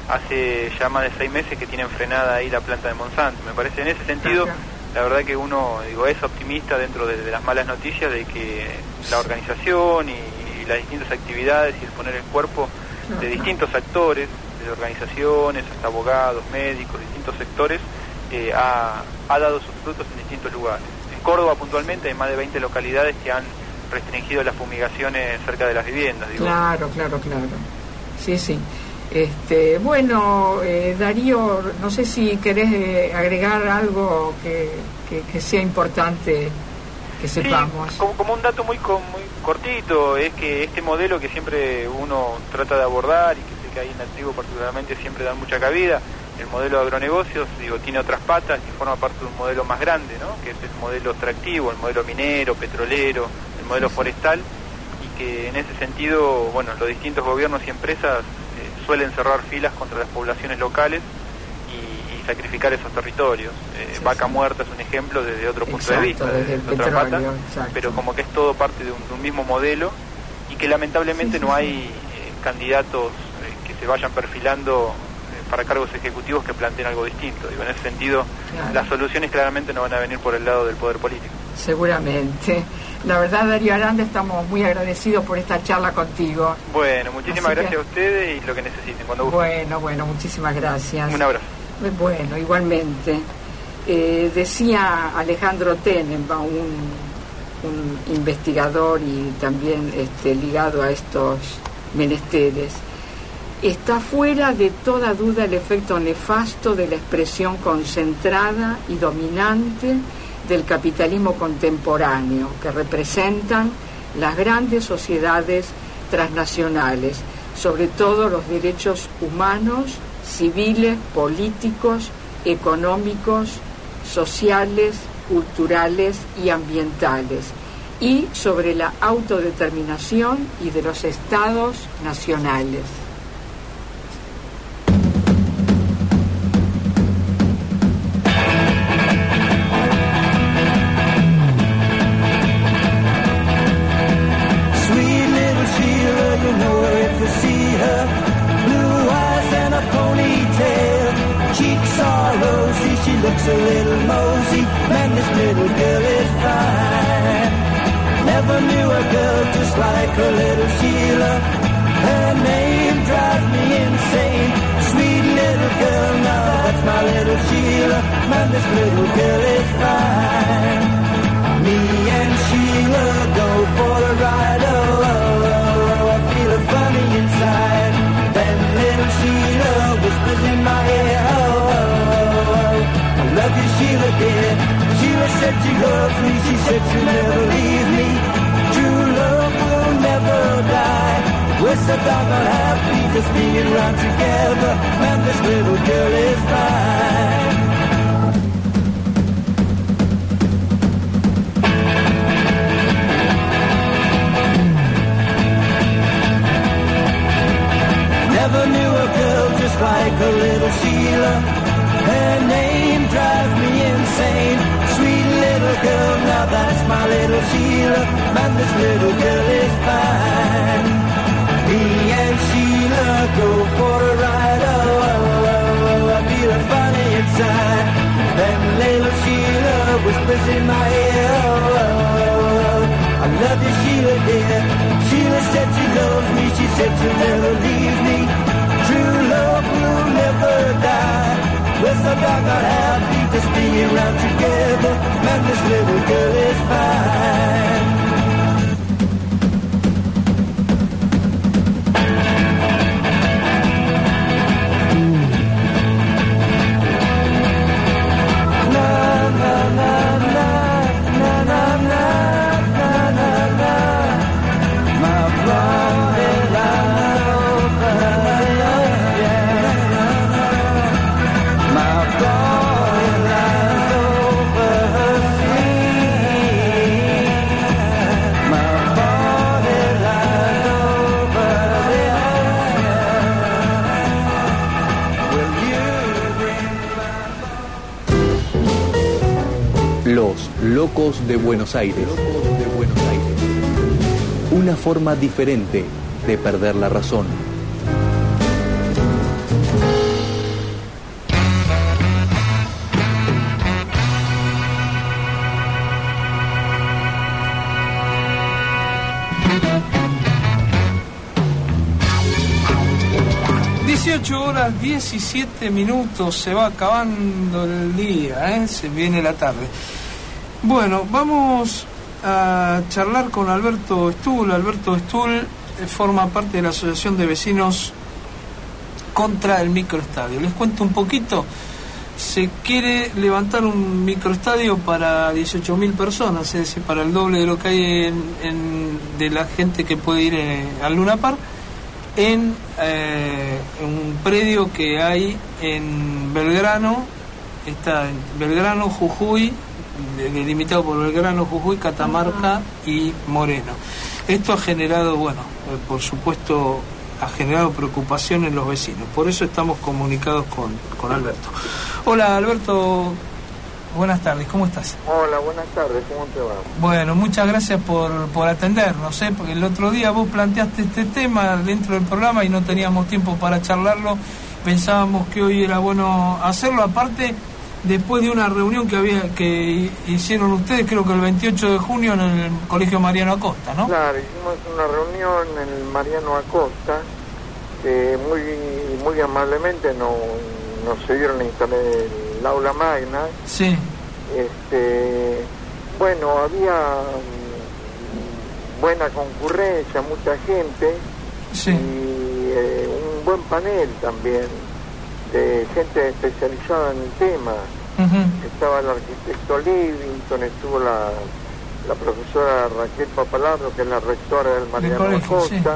hace ya más de seis meses que tienen frenada ahí la planta de Monsanto. Me parece en ese sentido, la verdad que uno, digo, es optimista dentro de, de las malas noticias de que la organización y, y las distintas actividades y el poner el cuerpo de distintos actores, desde organizaciones hasta abogados, médicos, distintos sectores, eh, ha, ha dado sus frutos en distintos lugares. En Córdoba puntualmente hay más de veinte localidades que han restringido las fumigaciones cerca de las viviendas. Digo. Claro, claro, claro. Sí, sí. Este, bueno, eh, Darío, no sé si querés eh, agregar algo que, que, que sea importante que sepamos. Sí, como, como un dato muy, muy cortito, es que este modelo que siempre uno trata de abordar y que sé que ahí en la tribu particularmente siempre dan mucha cabida, el modelo de agronegocios, digo, tiene otras patas y forma parte de un modelo más grande, ¿no? Que es el modelo extractivo, el modelo minero, petrolero, el modelo forestal, y que en ese sentido, bueno, los distintos gobiernos y empresas eh, suelen cerrar filas contra las poblaciones locales y, y sacrificar esos territorios. Eh, sí, Vaca sí. Muerta es un ejemplo desde otro punto exacto, de vista, desde el de otra pata, exacto. Pero como que es todo parte de un, de un mismo modelo y que lamentablemente sí, sí, no hay eh, candidatos eh, que se vayan perfilando para cargos ejecutivos que planteen algo distinto. Digo, en ese sentido, claro. Las soluciones claramente no van a venir por el lado del poder político. Seguramente. La verdad, Darío Aranda, estamos muy agradecidos por esta charla contigo. Bueno, muchísimas Así gracias que... a ustedes y lo que necesiten, cuando gusten. Bueno, bueno, muchísimas gracias. Un abrazo. Bueno, igualmente. Eh, decía Alejandro Tenenbaum, un, un investigador y también este, ligado a estos menesteres, está fuera de toda duda el efecto nefasto de la expresión concentrada y dominante del capitalismo contemporáneo que representan las grandes sociedades transnacionales, sobre todo los derechos humanos, civiles, políticos, económicos, sociales, culturales y ambientales, y sobre la autodeterminación y de los estados nacionales. Looks a little mosey, man, this little girl is fine. Never knew a girl just like her little Sheila. Her name drives me insane. Sweet little girl, now that's my little Sheila. Man, this little girl is fine. Me and Sheila go for a ride, oh, oh, oh, I feel it funny inside. Then little Sheila whispers in my ear, oh, oh, oh, I love you, Sheila, dear. Sheila said she loves me, she said she'll never leave me. True love will never die. We're so doggone happy just being around together. Man, this little girl is fine. Never knew a girl just like a little Sheila. Her name drives me insane. Sweet little girl, now that's my little Sheila. Man, this little girl is fine. Me and Sheila go for a ride, oh, oh, oh, oh, I feel it funny inside. Then little Sheila whispers in my ear, oh, oh, oh, I love you, Sheila, dear. Sheila said she loves me, she said she'll never leave me. True love will never die. We're so doggone happy just being around together. Man, this little girl is fine. Na na na na na na na na na. My blonde and I know. Locos de Buenos Aires. Locos de Buenos Aires. Una forma diferente de perder la razón. dieciocho horas diecisiete minutos, se va acabando el día, ¿eh? Se viene la tarde. Bueno, vamos a charlar con Alberto Stuhl. Alberto Stuhl eh, forma parte de la Asociación de Vecinos contra el Microestadio. Les cuento un poquito. Se quiere levantar un microestadio para dieciocho mil personas, es decir, para el doble de lo que hay en, en, de la gente que puede ir eh, al Luna Park, en eh, un predio que hay en Belgrano, está en Belgrano, Jujuy, delimitado por Belgrano, Jujuy, Catamarca y Moreno. Esto ha generado, bueno, eh, por supuesto, ha generado preocupación en los vecinos. Por eso estamos comunicados con, con Alberto. Hola, Alberto. Buenas tardes, ¿cómo estás? Hola, buenas tardes, ¿cómo te va? Bueno, muchas gracias por, por atendernos, ¿eh? Porque el otro día vos planteaste este tema dentro del programa y no teníamos tiempo para charlarlo. Pensábamos que hoy era bueno hacerlo, aparte, después de una reunión que había que hicieron ustedes, creo que el veintiocho de junio en el Colegio Mariano Acosta, ¿no? Claro, hicimos una reunión en el Mariano Acosta, que muy, muy amablemente nos, nos cedieron instalar el aula magna. Sí. Este, bueno, había buena concurrencia, mucha gente. Sí. Y eh, un buen panel también de gente especializada en el tema. Uh-huh. Estaba el arquitecto Livington, estuvo la, la profesora Raquel Papalardo, que es la rectora del Mariano Acosta, sí.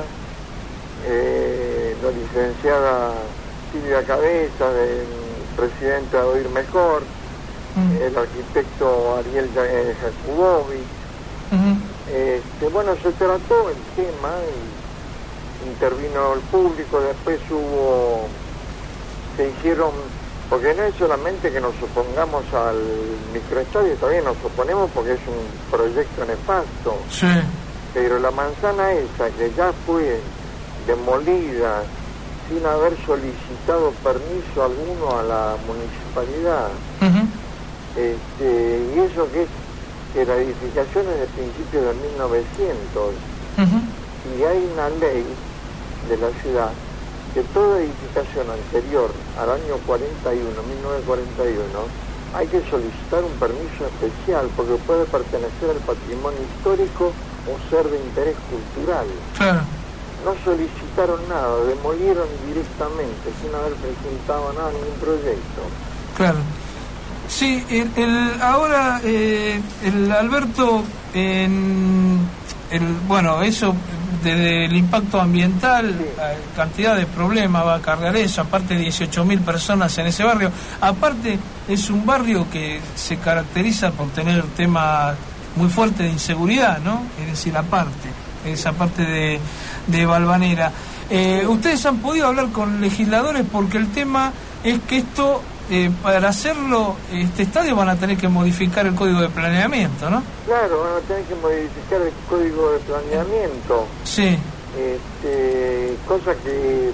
eh, la licenciada Silvia Cabeza, del presidente de Oír Mejor, uh-huh. el arquitecto Ariel Jacobovi. Uh-huh. este, bueno, se trató el tema, y intervino el público, después hubo, se hicieron, porque no es solamente que nos opongamos al microestadio, todavía nos oponemos porque es un proyecto nefasto, sí. Pero la manzana esa que ya fue demolida sin haber solicitado permiso alguno a la municipalidad, uh-huh. este, y eso que es que la edificación es de principios de mil novecientos, uh-huh. y hay una ley de la ciudad que toda edificación anterior al año cuarenta y uno, mil novecientos cuarenta y uno, hay que solicitar un permiso especial porque puede pertenecer al patrimonio histórico o ser de interés cultural. Claro. No solicitaron nada, demolieron directamente sin haber presentado nada, ningún proyecto. Claro. Sí, el, el ahora eh, el Alberto, en el, bueno, eso del impacto ambiental, sí. eh, cantidad de problemas va a cargar eso, aparte de dieciocho mil personas en ese barrio. Aparte, es un barrio que se caracteriza por tener temas muy fuertes de inseguridad, ¿no? Es decir, aparte, esa parte de, de Valvanera. Eh, ustedes han podido hablar con legisladores porque el tema es que esto, eh, para hacerlo, este estadio van a tener que modificar el código de planeamiento, ¿no? Claro, van a tener que modificar el código de planeamiento. Sí. Este, cosa que...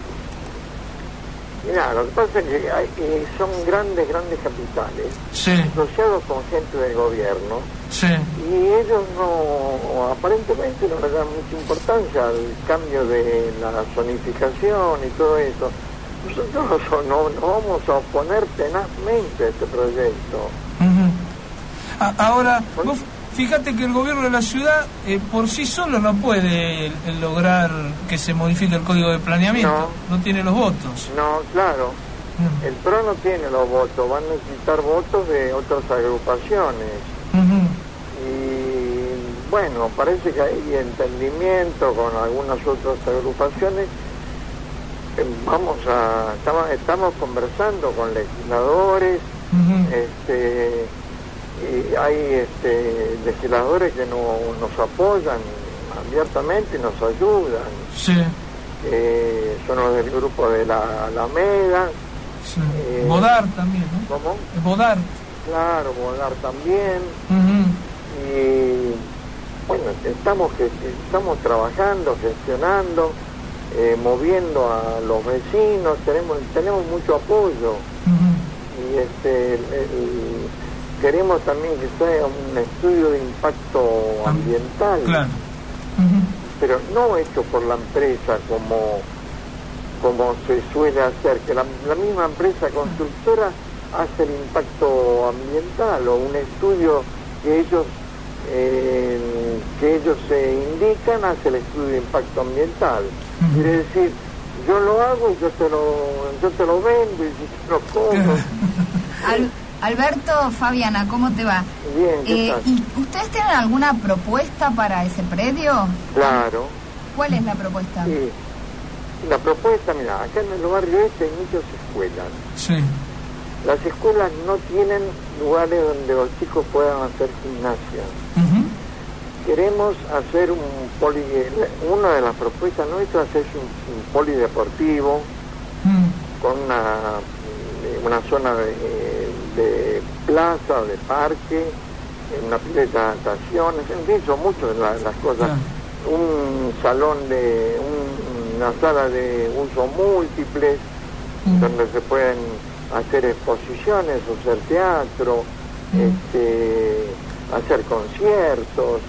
Mira, lo que pasa es que hay, eh, son grandes, grandes capitales, sí. asociados con gente del gobierno, sí. y ellos no, aparentemente no le dan mucha importancia al cambio de la zonificación y todo eso. Nosotros no, no vamos a oponer tenazmente a este proyecto. Uh-huh. A, ahora, vos fíjate que el gobierno de la ciudad eh, por sí solo no puede eh, lograr que se modifique el código de planeamiento, no, no tiene los votos. No, claro, uh-huh. El P R O no tiene los votos, van a necesitar votos de otras agrupaciones. Uh-huh. Y bueno, parece que hay entendimiento con algunas otras agrupaciones. Vamos a estamos, estamos conversando con legisladores, uh-huh. este y hay este legisladores que no, nos apoyan abiertamente y nos ayudan. Sí. Eh, son los del grupo de la Alameda. Sí. Eh, Bodar también, ¿no? ¿Cómo? Bodar. Claro, Bodar también. Uh-huh. y bueno, estamos, que, estamos trabajando, gestionando, eh, moviendo a los vecinos, tenemos, tenemos mucho apoyo. Uh-huh. Y este, el, el, queremos también que sea un estudio de impacto ambiental. Claro. Uh-huh. Pero no hecho por la empresa como, como se suele hacer, que la, la misma empresa constructora hace el impacto ambiental o un estudio que ellos eh, que ellos se indican, hace el estudio de impacto ambiental. Uh-huh. Quiere decir, yo lo hago y yo te lo, yo te lo vendo y yo te lo compro. Al, Alberto, Fabiana, ¿cómo te va? Bien, ¿qué eh, tal? ¿Y ustedes tienen alguna propuesta para ese predio? Claro. ¿Cuál es la propuesta? Sí. La propuesta, mira, acá en el barrio este hay muchas escuelas. Sí. Las escuelas no tienen lugares donde los chicos puedan hacer gimnasia. Uh-huh. Queremos hacer un poli... Una de las propuestas nuestras es un, un polideportivo uh-huh. con una, una zona de, de plaza, de parque, una pileta de nataciones, en fin, son muchas las, las cosas. Uh-huh. Un salón de... Un, una sala de uso múltiples, uh-huh. donde se pueden hacer exposiciones, hacer teatro, uh-huh. este, hacer conciertos.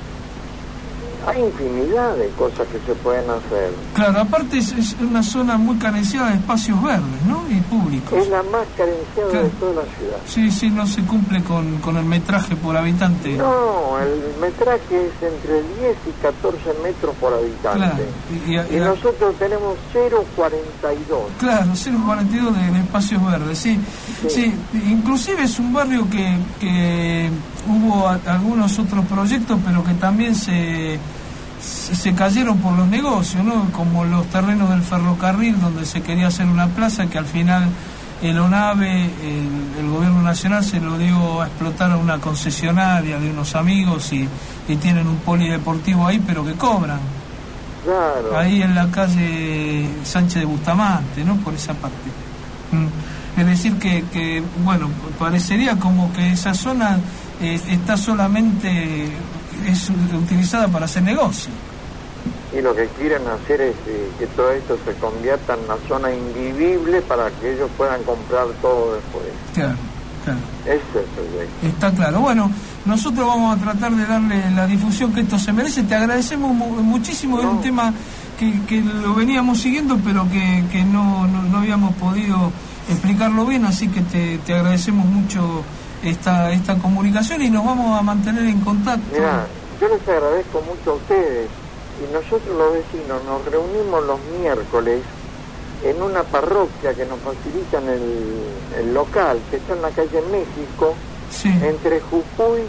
Hay infinidad de cosas que se pueden hacer. Claro, aparte es, es una zona muy carenciada de espacios verdes, ¿no? Y públicos. Es la más carenciada claro. de toda la ciudad. Sí, sí, no se cumple con, con el metraje por habitante. No, el metraje es entre diez y catorce metros por habitante. Claro. Y, y, y, y nosotros tenemos cero coma cuarenta y dos. Claro, cero coma cuarenta y dos de, de espacios verdes, sí. sí. Sí, inclusive es un barrio que, que hubo a, algunos otros proyectos, pero que también se... se cayeron por los negocios, ¿no? Como los terrenos del ferrocarril donde se quería hacer una plaza que al final el ONAVE, el, el gobierno nacional se lo dio a explotar a una concesionaria de unos amigos y, y tienen un polideportivo ahí pero que cobran. Claro. Ahí en la calle Sánchez de Bustamante, ¿no? Por esa parte. Mm. Es decir que, que, bueno, parecería como que esa zona eh, está solamente... es utilizada para hacer negocio. Y lo que quieren hacer es eh, que todo esto se convierta en una zona invivible para que ellos puedan comprar todo después. Claro, claro. Es eso, güey. Está claro. Bueno, nosotros vamos a tratar de darle la difusión que esto se merece. Te agradecemos mu- muchísimo. Es no. un tema que, que lo veníamos siguiendo, pero que, que no, no, no habíamos podido explicarlo bien, así que te, te agradecemos mucho esta esta comunicación y nos vamos a mantener en contacto. Mirá, yo les agradezco mucho a ustedes y nosotros los vecinos nos reunimos los miércoles en una parroquia que nos facilitan el, el local, que está en la calle México, sí. entre Jujuy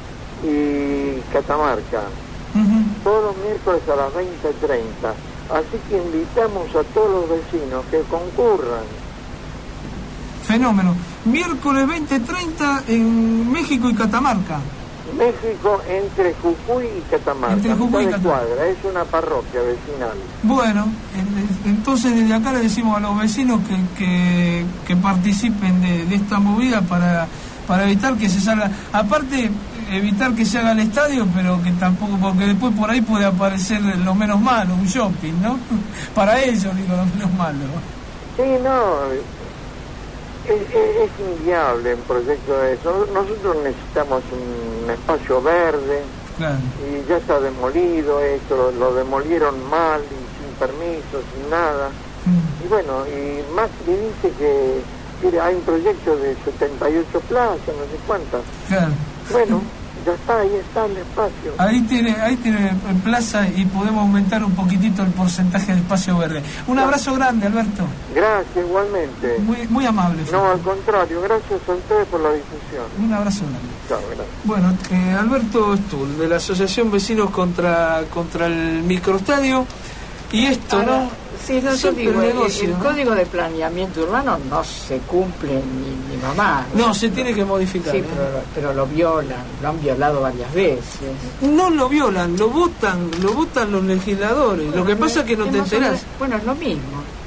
y Catamarca, uh-huh. todos los miércoles a las veinte treinta, así que invitamos a todos los vecinos que concurran. Fenómeno. Miércoles veinte treinta en México y Catamarca. México entre Jujuy y Catamarca. Entre Jujuy y Catamarca. Cuadra, es una parroquia vecinal. Bueno, entonces desde acá le decimos a los vecinos que, que, que participen de, de esta movida para, para evitar que se salga. Aparte, evitar que se haga el estadio, pero que tampoco, porque después por ahí puede aparecer lo menos malo, un shopping, ¿no? Para ellos, digo, lo menos malo. Sí, no... Es, es, es inviable un proyecto de eso. Nosotros necesitamos un espacio verde, claro. y ya está demolido esto, lo, lo demolieron mal y sin permiso, sin nada. Mm. Y bueno, y Macri dice que mire, hay un proyecto de setenta y ocho plazas, no sé cuántas. Claro. Bueno, ya está, ahí está el espacio. Ahí tiene, ahí tiene plaza y podemos aumentar un poquitito el porcentaje de espacio verde. Un abrazo grande, Alberto. Gracias, igualmente. Muy, muy amable. No, al contrario, gracias a ustedes por la difusión. Un abrazo grande. Chao, gracias. Bueno, eh, Alberto Stull, de la Asociación Vecinos contra, contra el Microestadio. Y esto, Ahora, ¿no? Sí, no, yo digo, el, negocio, el, el ¿no? código de planeamiento urbano no se cumple ni, ni mamá. No, se tiene que modificar. Sí, ¿eh? pero, pero lo violan, lo han violado varias veces. No lo violan, lo votan, lo votan los legisladores. Lo que pasa es que no te enterás. Bueno, es lo mismo.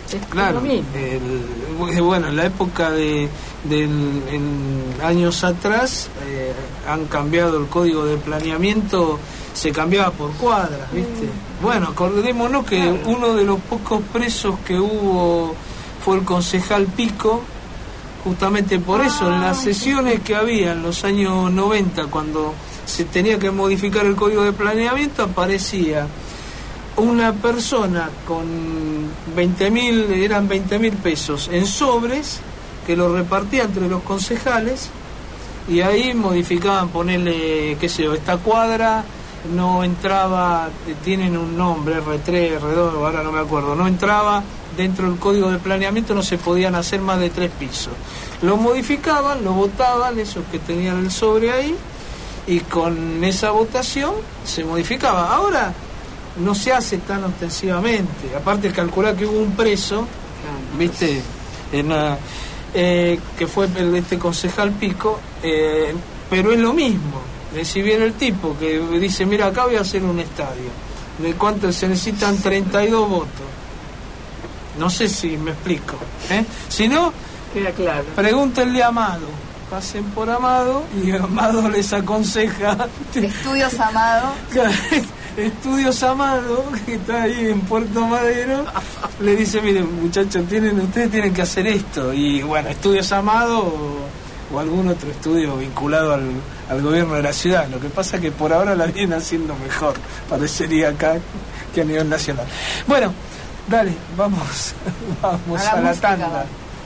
Es Claro, lo mismo. el- bueno, en la época de, del- en años atrás eh, han cambiado el código de planeamiento, se cambiaba por cuadras, ¿viste? Mm. Bueno, acordémonos que Claro. uno de los pocos presos que hubo fue el concejal Pico, justamente por eso, en las sesiones que había en los años noventa, cuando se tenía que modificar el código de planeamiento, aparecía una persona con veinte mil, eran veinte mil pesos en sobres, que lo repartía entre los concejales, y ahí modificaban, ponerle, qué sé yo, esta cuadra no entraba, eh, tienen un nombre, erre tres, erre dos, ahora no me acuerdo, no entraba dentro del código de planeamiento, no se podían hacer más de tres pisos. Lo modificaban, lo votaban, esos que tenían el sobre ahí, y con esa votación se modificaba. Ahora no se hace tan ostensivamente, aparte calcular que hubo un preso, viste, en una, eh, que fue el, este concejal Pico, eh, pero es lo mismo. Eh, si viene el tipo que dice, mira, acá voy a hacer un estadio, ¿de cuánto se necesitan? treinta y dos votos. No sé si me explico, ¿eh? Si no, Queda claro. pregúntenle a Amado, pasen por Amado y Amado les aconseja. Estudios Amado. Estudios Amado, que está ahí en Puerto Madero, le dice, miren muchachos, tienen, ustedes tienen que hacer esto. Y bueno, Estudios Amado o, o algún otro estudio vinculado al, al gobierno de la ciudad. Lo que pasa es que por ahora la vienen haciendo mejor, parecería acá, que a nivel nacional. Bueno, dale, vamos, vamos A la a la música. tanda.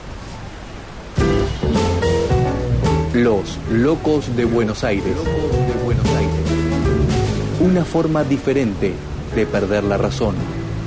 Los Locos de Buenos Aires. Locos de Buenos Aires. Una forma diferente de perder la razón.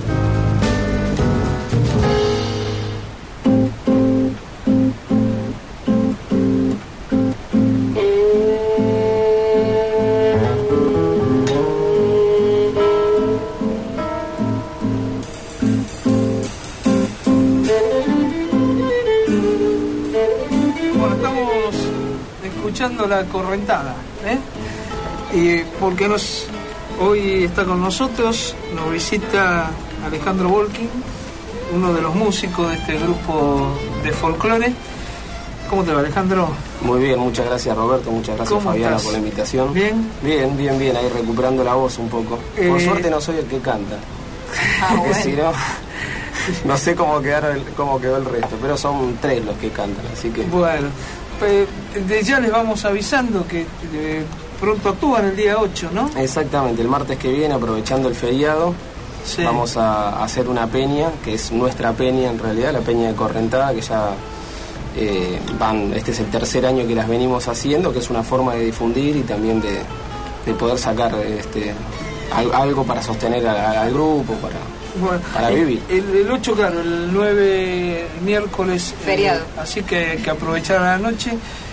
Bueno, estamos escuchando La Correntada, ¿eh? Y porque nos hoy está con nosotros, nos visita Alejandro Volkin, uno de los músicos de este grupo de folclore. ¿Cómo te va, Alejandro? Muy bien, muchas gracias Roberto, muchas gracias ¿Cómo Fabiana estás? por la invitación. ¿Bien? Bien, bien, bien, ahí recuperando la voz un poco. Eh, Por suerte no soy el que canta. Ah, Porque bueno. si no, no sé cómo, quedaron el- cómo quedó el resto, pero son tres los que cantan, así que... Bueno, pues, de ya les vamos avisando que eh, pronto actúan el día ocho, ¿no? Exactamente, el martes que viene, aprovechando el feriado, Sí. vamos a hacer una peña, que es nuestra peña en realidad, la peña de Correntada, que ya eh, van, este es el tercer año que las venimos haciendo, que es una forma de difundir y también de, de poder sacar este, al- algo para sostener a- al grupo, para, Bueno, para vivir. El, el ocho, claro, el nueve miércoles. eh, Feriado. así que hay que aprovechar la noche.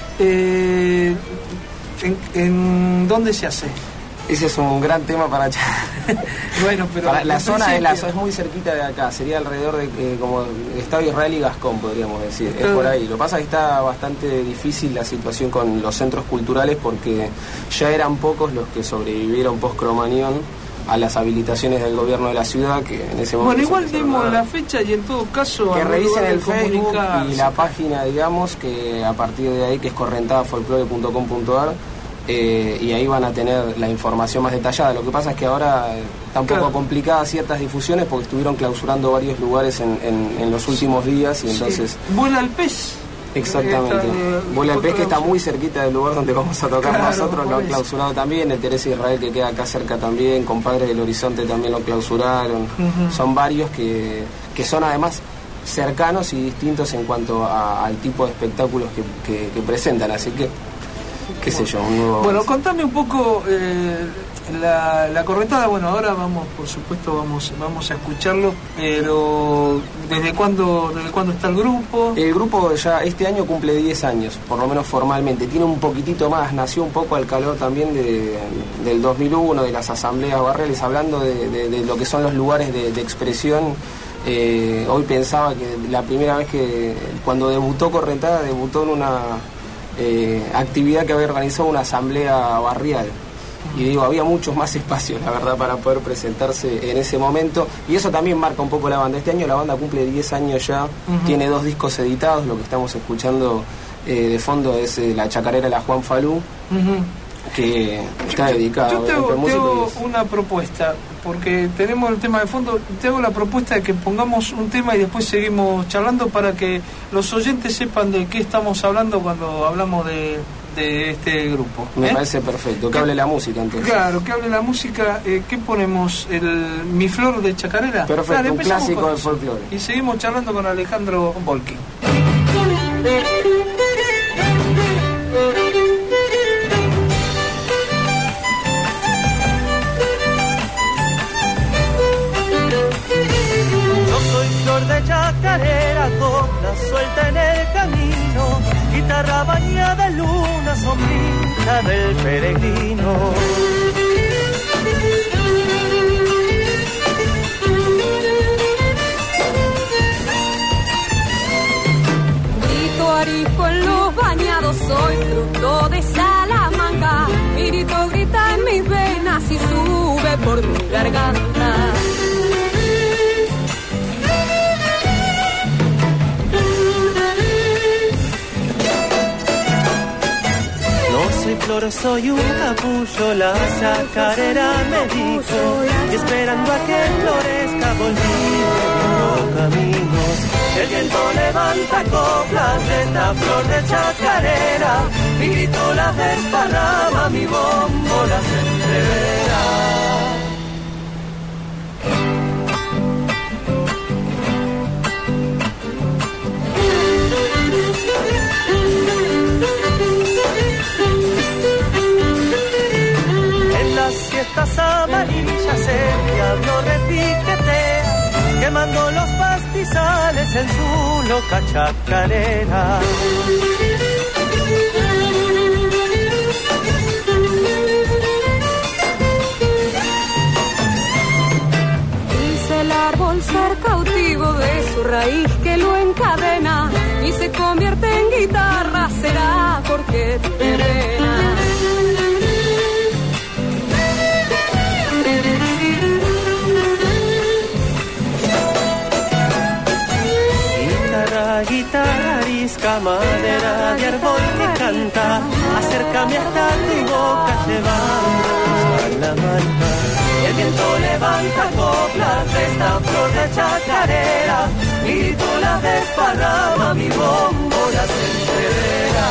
Eh, ¿en, en dónde se hace? Ese es un gran tema para echar. Bueno, pero. Para- la en zona es, la, principio- es muy cerquita de acá, sería alrededor de eh, como el Estadio Israel y Gascón, podríamos decir. Es Claro. por ahí. Lo que pasa es que está bastante difícil la situación con los centros culturales porque ya eran pocos los que sobrevivieron post-Cromañón a las habilitaciones del gobierno de la ciudad, que en ese momento... Bueno, se igual empezaron a dimos dar. la fecha y en todo caso. Que habrá revisen lugar de el Facebook comunicarse. y la página, digamos, que a partir de ahí, que es correntadafolklore punto com punto ar, eh, y ahí van a tener la información más detallada. Lo que pasa es que ahora eh, está un poco Claro. complicadas ciertas difusiones porque estuvieron clausurando varios lugares en, en- en los últimos días y Sí. entonces... Vuela el pez. Exactamente. Está, eh, Vuela el Pez, que está clausurado. muy cerquita del lugar donde vamos a tocar Claro, nosotros, por lo han eso. clausurado también. El Teresa Israel, que queda acá cerca también, Compadres del Horizonte también lo clausuraron. Ujú. Son varios que, que son además cercanos y distintos en cuanto a- al tipo de espectáculos que, que- que presentan, así que, qué sé yo, un nuevo... Bueno, contame un poco eh, la, la correntada. Bueno, ahora vamos, por supuesto, vamos vamos a escucharlo, pero ¿desde cuándo, desde cuándo está el grupo? El grupo ya este año cumple diez años, por lo menos formalmente. Tiene un poquitito más, nació un poco al calor también de, del dos mil uno, de las asambleas barriales, hablando de, de- de lo que son los lugares de, de expresión. Eh, hoy pensaba que la primera vez que, cuando debutó Correntada, debutó en una eh, actividad que había organizado una asamblea barrial. y digo, había muchos más espacios, la verdad, para poder presentarse en ese momento, y eso también marca un poco la banda. Este año la banda cumple diez años ya, uh-huh. tiene dos discos editados, lo que estamos escuchando eh, de fondo es eh, La Chacarera La Juan Falú, uh-huh. que está dedicado yo te hago, a te hago una propuesta, porque tenemos el tema de fondo, te hago la propuesta de que pongamos un tema y después seguimos charlando para que los oyentes sepan de qué estamos hablando cuando hablamos de, de este grupo. Me ¿eh? parece perfecto, que hable la música entonces. Claro, que hable la música. eh, ¿Qué ponemos? El Mi Flor de Chacarera. Perfecto, Dale, un clásico del eso. folclore. Y seguimos charlando con Alejandro Volki. De chacarera, copla suelta en el camino, guitarra bañada en luna, sombrita del peregrino. Grito arisco en los bañados, soy fruto de Salamanca. Mi grito grita en mis venas y sube por mi garganta. Soy flor, soy un capullo, la chacarera me dijo, y esperando a que florezca volví los caminos. El viento levanta coplas de esta flor de chacarera, mi grito la desparrama, mi bombo las entreverá. Estas amarillas el diablo repiquetea, quemando los pastizales en su loca chacarera. Dice el árbol ser cautivo de su raíz que lo encadena y se convierte en guitarra, será porque te pena. Guitarra arisca, madera de árbol que canta, acércame hasta tu boca llevando la manta. El viento levanta coplas de esta flor de chacarera, mi grito la desparrama, mi bombo las entreverá.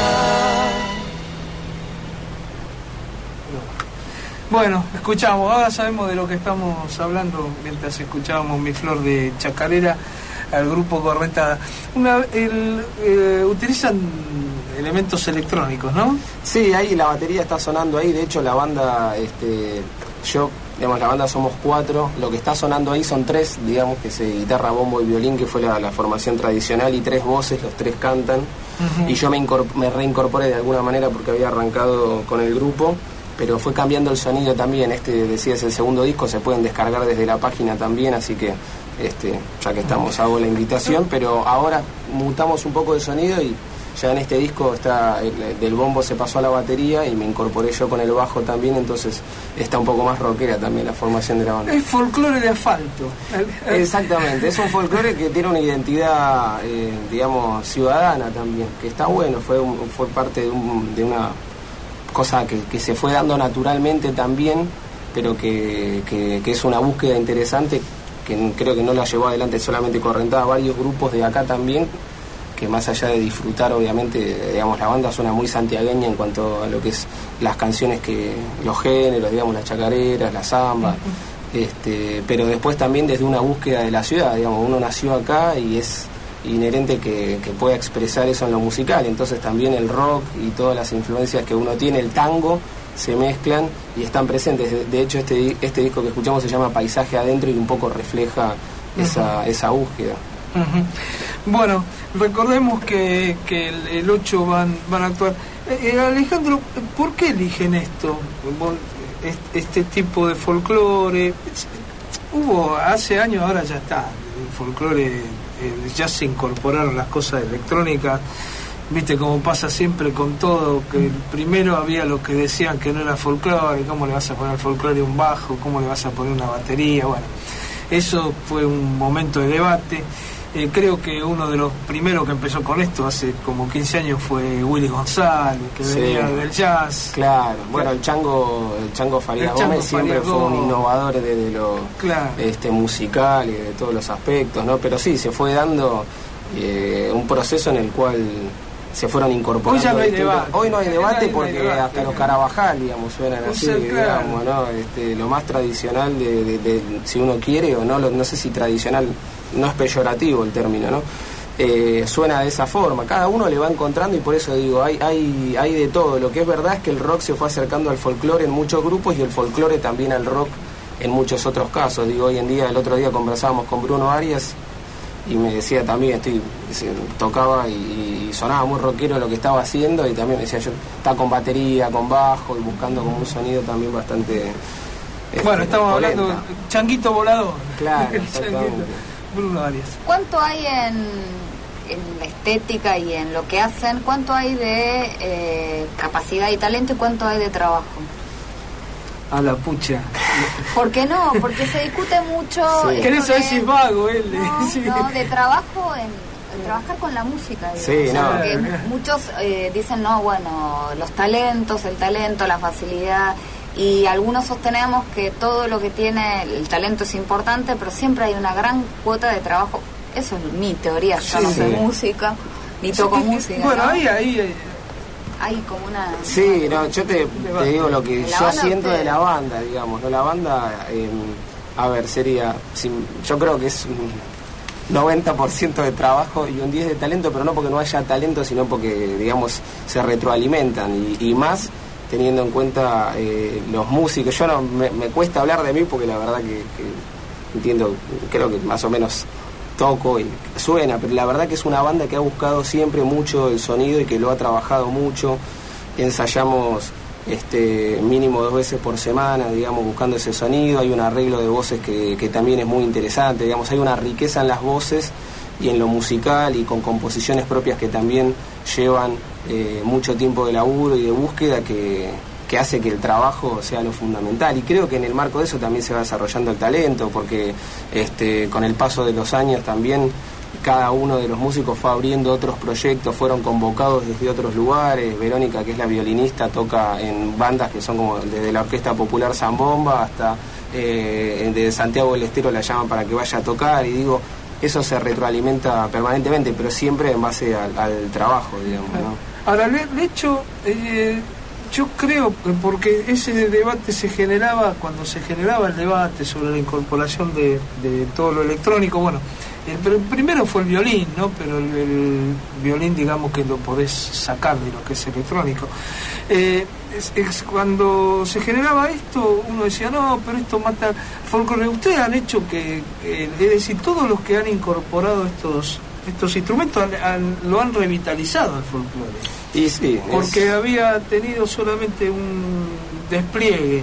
Bueno, escuchamos, ahora sabemos de lo que estamos hablando mientras escuchábamos Mi Flor de Chacarera, al grupo Correntada. Una, el, eh, utilizan elementos electrónicos, ¿no? Sí, ahí la batería está sonando ahí, de hecho la banda, este, yo, digamos, la banda somos cuatro, lo que está sonando ahí son tres, digamos, que es guitarra, bombo y violín, que fue la, la formación tradicional, y tres voces, los tres cantan, uh-huh. y yo me, me reincorporé de alguna manera porque había arrancado con el grupo, pero fue cambiando el sonido también. Este, decía, es el segundo disco, se pueden descargar desde la página también, así que este, ya que estamos, hago la invitación, pero ahora mutamos un poco de sonido y ya en este disco está el, del bombo se pasó a la batería y me incorporé yo con el bajo también, entonces está un poco más rockera también la formación de la banda. Es folclore de asfalto. Exactamente, es un folclore que tiene una identidad, eh, digamos, ciudadana también, que está bueno, fue, un, fue parte de, un, de una cosa que, que se fue dando naturalmente también, pero que, que, que es una búsqueda interesante que creo que no la llevó adelante solamente Correntada, varios grupos de acá también, que más allá de disfrutar, obviamente, digamos, la banda suena muy santiagueña en cuanto a lo que es las canciones, que los géneros, digamos, las chacareras, la samba, uh-huh. este, pero después también desde una búsqueda de la ciudad, digamos, uno nació acá y es inherente que, que pueda expresar eso en lo musical, entonces también el rock y todas las influencias que uno tiene, el tango, se mezclan y están presentes. De, de hecho, este, este disco que escuchamos se llama Paisaje Adentro y un poco refleja esa, uh-huh. esa búsqueda. Uh-huh. Bueno, recordemos que, que el, el ocho van, van a actuar. Eh, Alejandro, ¿por qué eligen esto? Este tipo de folclore. Hubo hace años, ahora ya está, el folclore, eh, ya se incorporaron las cosas electrónicas viste como pasa siempre con todo, que primero había los que decían que no era folclore, cómo le vas a poner folclore a un bajo, cómo le vas a poner una batería, bueno, eso fue un momento de debate. Eh, creo que uno de los primeros que empezó con esto hace como quince años fue Willy González, que sí. venía del jazz. Claro, bueno, el Chango, el Chango Farías Gómez siempre fue un innovador desde lo claro. este, musical y de todos los aspectos, ¿no? Pero sí, se fue dando eh, un proceso en el cual se fueron incorporando. Hoy ya no hay debate. Hoy no hay debate porque no hay debate, hasta los Carabajal, digamos, suenan o así, sea, claro. digamos, ¿no? Este, lo más tradicional de, de, de, si uno quiere o no, lo, no sé si tradicional, no es peyorativo el término, ¿no? Eh, suena de esa forma, cada uno le va encontrando y por eso digo, hay, hay, hay de todo. Lo que es verdad es que el rock se fue acercando al folclore en muchos grupos y el folclore también al rock en muchos otros casos. Digo, hoy en día, el otro día conversábamos con Bruno Arias y me decía también, estoy tocaba y, y sonaba muy rockero lo que estaba haciendo, y también decía yo, está con batería, con bajo y buscando como un sonido también bastante este, bueno, estamos polenta. Hablando de Changuito Volador. Claro, Changuito. Bruno Arias. ¿Cuánto hay en, en la estética y en lo que hacen? ¿Cuánto hay de eh, capacidad y talento y cuánto hay de trabajo? A la pucha. ¿Por qué no? Porque se discute mucho. Sí. ¿Querés saber si es vago él? No, sí. no, de trabajo en, en trabajar con la música. Digo. Sí, o sea, no. Porque muchos eh, dicen, no, bueno, los talentos, el talento, la facilidad. Y algunos sostenemos que todo lo que tiene el talento es importante, pero siempre hay una gran cuota de trabajo. Eso es mi teoría. Yo sí, no sé sí. música, ni toco sí, música. Bueno, ¿no? ahí, ahí, ahí. Hay como una... Sí, no, yo te, te digo lo que yo siento usted... de la banda, digamos, ¿no? La banda, eh, a ver, sería, yo creo que es un noventa por ciento de trabajo y un diez por ciento de talento, pero no porque no haya talento, sino porque, digamos, se retroalimentan y, y más teniendo en cuenta eh, los músicos. Yo no, me, me cuesta hablar de mí porque la verdad que, que entiendo, creo que más o menos toco y suena, pero la verdad que es una banda que ha buscado siempre mucho el sonido y que lo ha trabajado mucho. Ensayamos este mínimo dos veces por semana, digamos, buscando ese sonido. Hay un arreglo de voces que, que también es muy interesante, digamos, hay una riqueza en las voces y en lo musical y con composiciones propias que también llevan eh, mucho tiempo de laburo y de búsqueda que, que hace que el trabajo sea lo fundamental, y creo que en el marco de eso también se va desarrollando el talento, porque este, con el paso de los años también cada uno de los músicos fue abriendo otros proyectos, fueron convocados desde otros lugares. Verónica, que es la violinista, toca en bandas que son como desde la Orquesta Popular Zambomba hasta eh, de Santiago del Estero la llaman para que vaya a tocar, y digo, eso se retroalimenta permanentemente, pero siempre en base al, al trabajo, digamos, ¿no? Ahora, de hecho, eh, yo creo que porque ese debate se generaba, cuando se generaba el debate sobre la incorporación de, de todo lo electrónico, bueno, el, pero primero fue el violín, ¿no? Pero el, el violín, digamos que lo podés sacar de lo que es electrónico. Eh, es, es cuando se generaba esto, uno decía, no, pero esto mata folclore. Ustedes han hecho que, eh, es decir, todos los que han incorporado estos estos instrumentos han, han, lo han revitalizado el folclore. Y sí, porque es... había tenido solamente un despliegue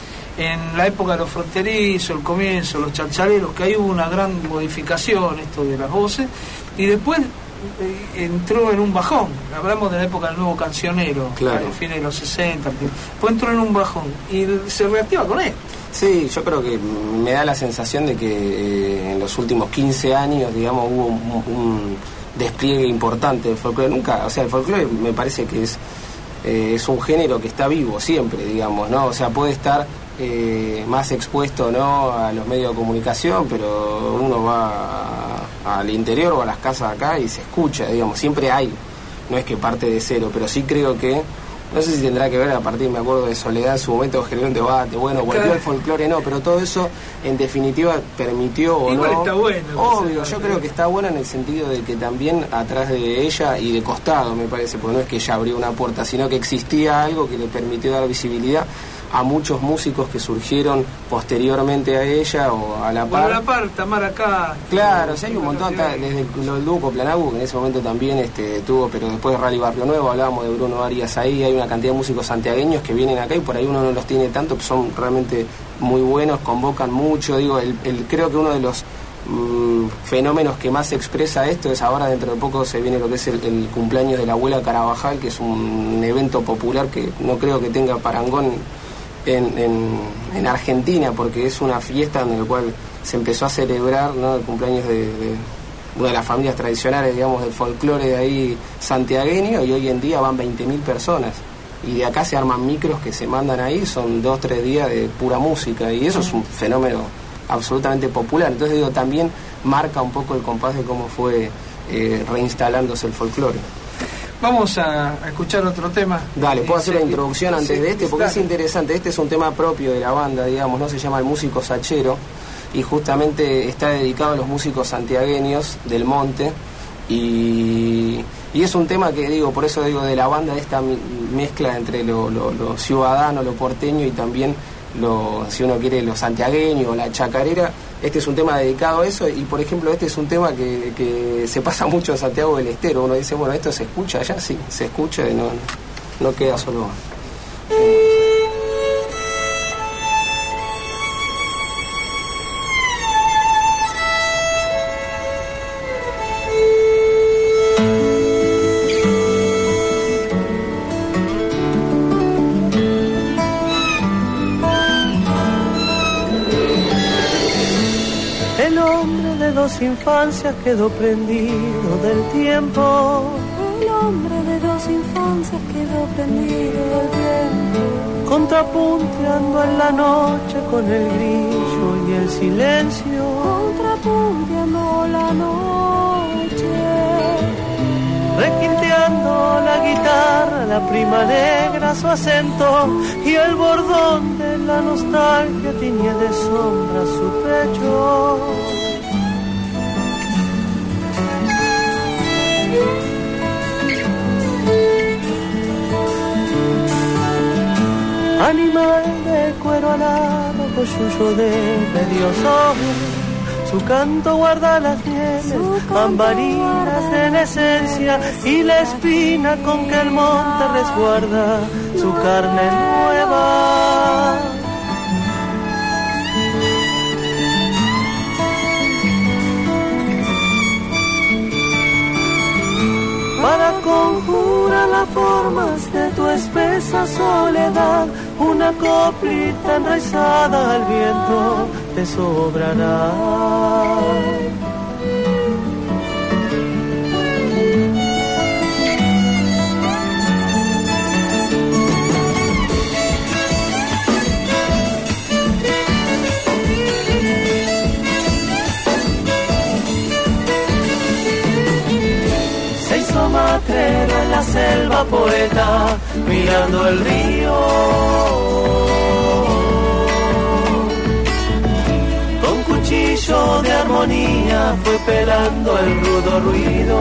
en la época de los fronterizos, el comienzo, los chachaleros, que ahí hubo una gran modificación esto de las voces, y después eh, entró en un bajón. Hablamos de la época del nuevo cancionero, claro, a fines de los sesenta, después entró en un bajón y se reactiva con él. Sí, yo creo que me da la sensación de que eh, en los últimos quince años, digamos, hubo un, un despliegue importante del folclore. Nunca, o sea, el folclore me parece que es eh, es un género que está vivo siempre, digamos, ¿no? O sea, puede estar eh, más expuesto, ¿no?, a los medios de comunicación, pero uno va a, al interior o a las casas acá y se escucha, digamos, siempre hay, no es que parte de cero, pero sí creo que, no sé si tendrá que ver, a partir, me acuerdo de Soledad en su momento, generó un debate, bueno, volvió el folclore, no, pero todo eso en definitiva permitió o igual no. Está bueno. Obvio, yo creo que está bueno en el sentido de que también atrás de ella y de costado, me parece, porque no es que ella abrió una puerta, sino que existía algo que le permitió dar visibilidad a muchos músicos que surgieron posteriormente a ella o a la par. Bueno, a la par, Tamara acá. Claro, o sea, hay un montón, está, desde el dúo Coplanagu, que en ese momento también este, tuvo, pero después de Rally Barrio Nuevo, hablábamos de Bruno Arias ahí, hay una cantidad de músicos santiagueños que vienen acá y por ahí uno no los tiene tanto, son realmente muy buenos, convocan mucho, digo, el, el, creo que uno de los mmm, fenómenos que más expresa esto es ahora, dentro de poco se viene lo que es el, el cumpleaños de la abuela Carabajal, que es un, un evento popular que no creo que tenga parangón en, en, en Argentina, porque es una fiesta en la cual se empezó a celebrar, ¿no?, el cumpleaños de, de una de las familias tradicionales, digamos, del folclore de ahí santiagueño, y hoy en día van veinte mil personas. Y de acá se arman micros que se mandan ahí, son dos, tres días de pura música, y eso es un fenómeno absolutamente popular. Entonces, digo, también marca un poco el compás de cómo fue eh, reinstalándose el folclore. Vamos a, a escuchar otro tema. Dale, puedo hacer sí, la introducción antes sí, de este, porque dale. Es interesante. Este es un tema propio de la banda, digamos, ¿no? Se llama El Músico Sachero, y justamente está dedicado a los músicos santiagueños del monte, y, y es un tema que, digo, por eso digo, de la banda, de esta mezcla entre lo, lo, lo ciudadano, lo porteño, y también lo, si uno quiere, lo santiagueño, la chacarera. Este es un tema dedicado a eso, y por ejemplo este es un tema que, que se pasa mucho en Santiago del Estero. Uno dice, bueno, esto se escucha allá, sí, se escucha, y no, no queda solo. Dos infancias quedó prendido del tiempo. El hombre de dos infancias quedó prendido del tiempo. Contrapunteando en la noche con el grillo y el silencio. Contrapunteando la noche. Requinteando la guitarra, la prima negra su acento, y el bordón de la nostalgia tiñe de sombra su pecho. Animal de cuero alado, coyuyo de medio sol, su canto guarda las mieles, bambalinas en esencia, y la espina con que el monte resguarda su carne nueva. Para conjurar las formas de tu espesa soledad, una coplita enraizada al viento te sobrará. Matrero en la selva, poeta mirando el río, con cuchillo de armonía fue pelando el rudo ruido.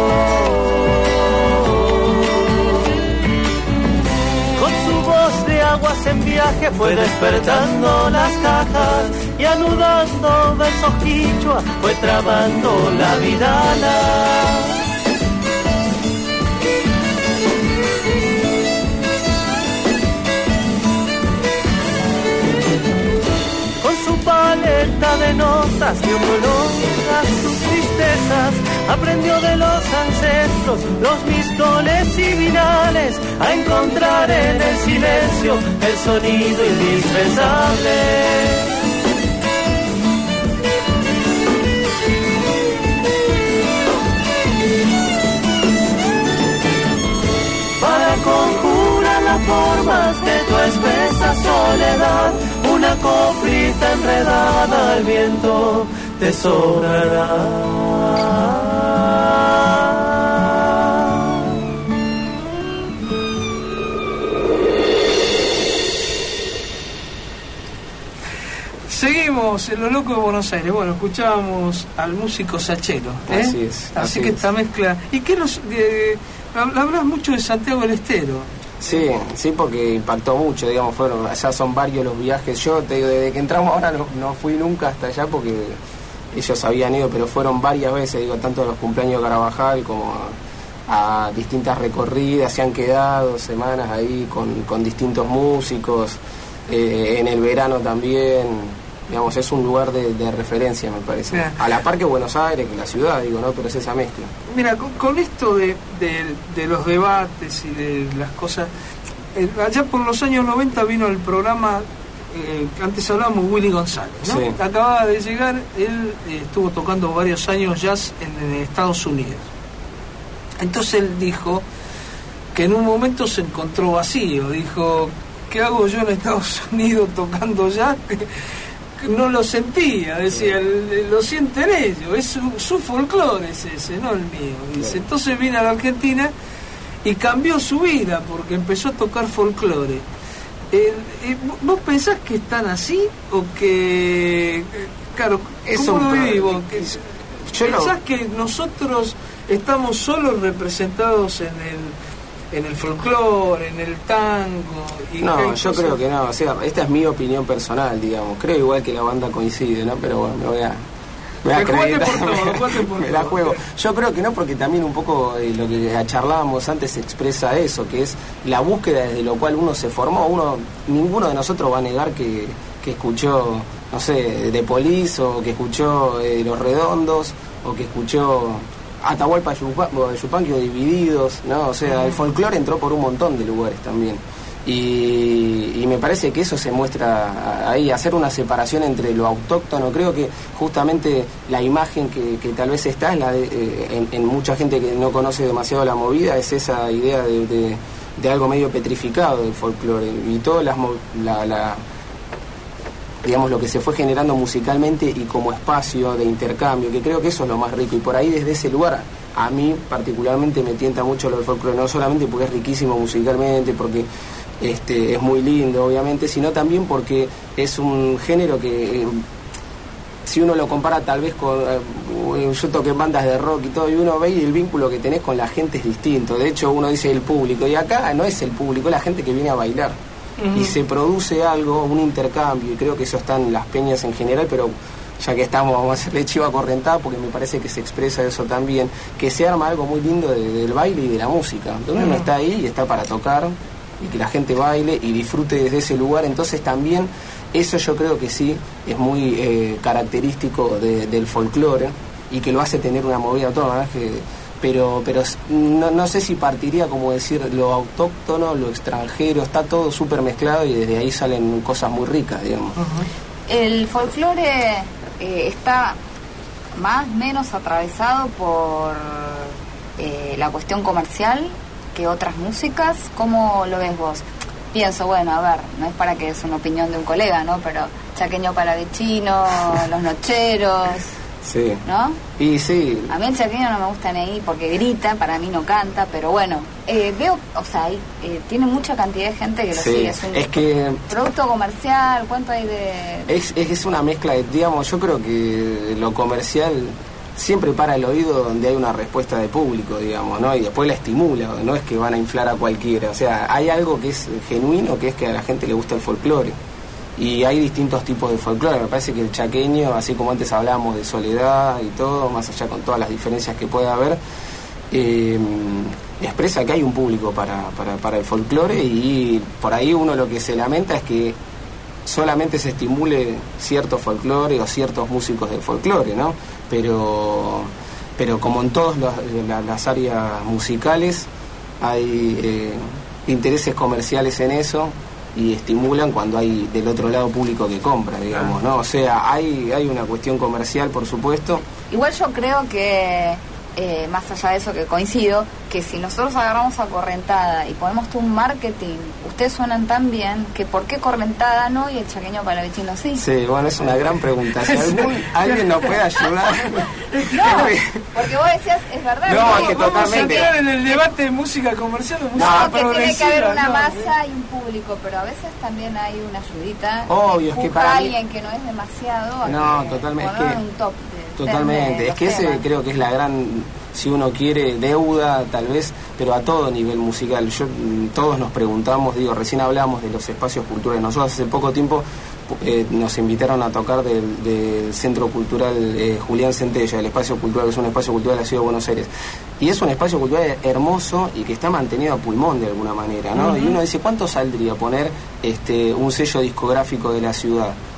Con su voz de aguas en viaje fue despertando las cajas, y anudando versos quichua fue trabando la vidala. Paleta de notas que prolonga sus tristezas, aprendió de los ancestros los mistones y vinales, a encontrar en el silencio el sonido indispensable. Para conjurar las formas de tu espesa soledad, una coplita enredada al viento te sobrará. Seguimos en Lo Loco de Buenos Aires. Bueno, escuchábamos al músico Sachero, ¿eh? Así es. Así, así que es. esta mezcla. ¿Y qué nos.? Eh, hablas mucho de Santiago del Estero. Sí, sí, porque impactó mucho, digamos, fueron, allá son varios los viajes. Yo te digo, desde que entramos ahora no, no fui nunca hasta allá porque ellos habían ido, pero fueron varias veces, digo, tanto a los cumpleaños de Carabajal como a, a distintas recorridas, se han quedado semanas ahí con, con distintos músicos, eh, en el verano también, Digamos, es un lugar de, de referencia, me parece. Mira. A la par que Buenos Aires, que la ciudad, digo, ¿no? Pero es esa mezcla. Mira, con, con esto de, de, de los debates y de las cosas, eh, allá por los años noventa vino el programa, eh, antes hablábamos Willy González, ¿no? Sí. Acababa de llegar, él eh, estuvo tocando varios años jazz en, en Estados Unidos. Entonces él dijo que en un momento se encontró vacío, dijo, ¿qué hago yo en Estados Unidos tocando jazz? No lo sentía, decía, lo sienten ellos, es su, su folclore es ese, no el mío. Dice, entonces vine a la Argentina y cambió su vida porque empezó a tocar folclore. Eh, eh, ¿Vos pensás que están así o que, eh, claro, Eso cómo lo un- vivo? Que, Yo lo- ¿Pensás que nosotros estamos solos representados en el en el folclore, en el tango? Y No, que yo cosas- creo que no, o sea, esta es mi opinión personal, digamos. Creo igual que la banda coincide, ¿no? Pero bueno, me voy a... Me voy a Te jugate acreditar, por todo, jugate por me la todo. juego. Yo creo que no, porque también un poco eh, lo que charlábamos antes expresa eso, que es la búsqueda desde lo cual uno se formó. Uno, ninguno de nosotros va a negar que, que escuchó, no sé, The Police, o que escuchó eh, Los Redondos, o que escuchó Atahualpa Yupanqui o Divididos, ¿no? O sea, el folclore entró por un montón de lugares también. Y, y me parece que eso se muestra ahí, hacer una separación entre lo autóctono. Creo que justamente la imagen que, que tal vez está es la de, eh, en, en mucha gente que no conoce demasiado la movida, es esa idea de, de, de algo medio petrificado del folclore. Y todas las mo- la, la digamos, lo que se fue generando musicalmente y como espacio de intercambio, que creo que eso es lo más rico. Y por ahí, desde ese lugar, a mí particularmente me tienta mucho lo del folclore, no solamente porque es riquísimo musicalmente, porque este es muy lindo, obviamente, sino también porque es un género que, eh, si uno lo compara tal vez con... Eh, yo toqué en bandas de rock y todo, y uno ve y el vínculo que tenés con la gente es distinto. De hecho, uno dice el público, y acá no es el público, es la gente que viene a bailar. Uh-huh. Y se produce algo, un intercambio, y creo que eso está en las peñas en general, pero ya que estamos, vamos a hacerle chiva correntada, porque me parece que se expresa eso también, que se arma algo muy lindo de, del baile y de la música, donde uh-huh. uno está ahí y está para tocar, y que la gente baile y disfrute desde ese lugar. Entonces también eso yo creo que sí es muy eh, característico de, del folclore, y que lo hace tener una movida toda, ¿no? que pero pero no, no sé si partiría como decir lo autóctono, lo extranjero, está todo súper mezclado y desde ahí salen cosas muy ricas, digamos. Uh-huh. El folclore eh, está más o menos atravesado por eh, la cuestión comercial que otras músicas. ¿Cómo lo ves vos? Pienso, bueno, a ver, no es para que es una opinión de un colega, ¿no? Pero Chaqueño Palavecino, Los Nocheros... Sí. ¿No? Y sí. A mí el chaqueño no me gusta ni ahí porque grita, para mí no canta, pero bueno, eh, veo, o sea, hay, eh, tiene mucha cantidad de gente que lo sí. sigue. Es un es que producto comercial, ¿cuánto hay de...? Es, es, es una mezcla, de, digamos, yo creo que lo comercial siempre para el oído donde hay una respuesta de público, digamos, ¿no? Y después la estimula, no es que van a inflar a cualquiera, o sea, hay algo que es genuino, que es que a la gente le gusta el folclore. Y hay distintos tipos de folclore. Me parece que el chaqueño, así como antes hablábamos de soledad y todo, más allá con todas las diferencias que puede haber, eh, expresa que hay un público para, para, para el folclore, y por ahí uno lo que se lamenta es que solamente se estimule cierto folclore o ciertos músicos del folclore, ¿no? Pero, pero como en todas las, las áreas musicales hay eh, intereses comerciales en eso, y estimulan cuando hay del otro lado público que compra, digamos, ¿no? O sea, hay hay una cuestión comercial, por supuesto. Igual yo creo que, eh, más allá de eso que coincido, que si nosotros agarramos a Correntada y ponemos todo un marketing, ustedes suenan tan bien, que ¿por qué Correntada no y el Chaqueño Palavecino sí? Sí, bueno, es una gran pregunta. Si algún, alguien nos puede ayudar... No, porque vos decías, es verdad. No, ¿no? es que Vamos totalmente. a entrar en el debate de música comercial o música No, que tiene que progresiva. haber una no, masa y un público, pero a veces también hay una ayudita. Obvio, es que empuja para a mí- alguien que no es demasiado. a No, que totalmente, es pongan que- un top de- Totalmente, de es que los ese temas. creo que es la gran, si uno quiere, deuda tal vez, pero a todo nivel musical. Yo mm, todos nos preguntamos, digo, recién hablamos de los espacios culturales. Nosotros hace poco tiempo eh, nos invitaron a tocar del, del Centro Cultural eh, Julián Centella, el espacio cultural, que es un espacio cultural de la Ciudad de Buenos Aires. Y es un espacio cultural hermoso y que está mantenido a pulmón de alguna manera, ¿no? Uh-huh. Y uno dice, ¿cuánto saldría poner este un sello discográfico de la ciudad?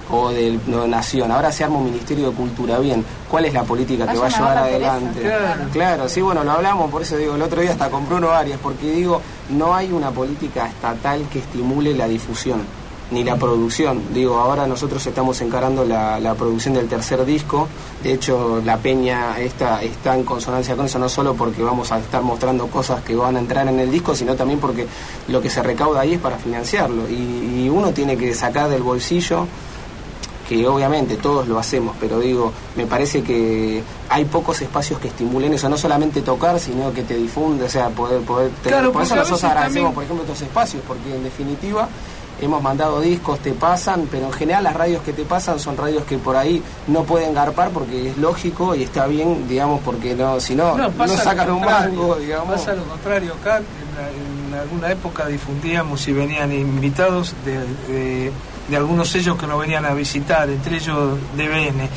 o de Nación. Ahora se arma un Ministerio de Cultura. Bien, ¿cuál es la política que va a llevar adelante? Claro. claro, sí, bueno, lo hablamos, por eso digo, el otro día hasta con Bruno Arias, porque digo, no hay una política estatal que estimule la difusión, ni la producción. Digo, ahora nosotros estamos encarando la, la producción del tercer disco. De hecho, la peña esta está en consonancia con eso, no solo porque vamos a estar mostrando cosas que van a entrar en el disco, sino también porque lo que se recauda ahí es para financiarlo. Y, y uno tiene que sacar del bolsillo, que obviamente todos lo hacemos, pero digo, me parece que hay pocos espacios que estimulen eso, no solamente tocar, sino que te difunde, o sea, poder... poder tener, claro, por eso nosotros agradecemos, también... por ejemplo, estos espacios, porque en definitiva hemos mandado discos, te pasan, pero en general las radios que te pasan son radios que por ahí no pueden garpar, porque es lógico y está bien, digamos, porque no, si no, no, no sacan un mango, digamos. Pasa lo contrario, acá en, la, en alguna época difundíamos y venían invitados de... de de algunos sellos que nos venían a visitar, entre ellos D B N.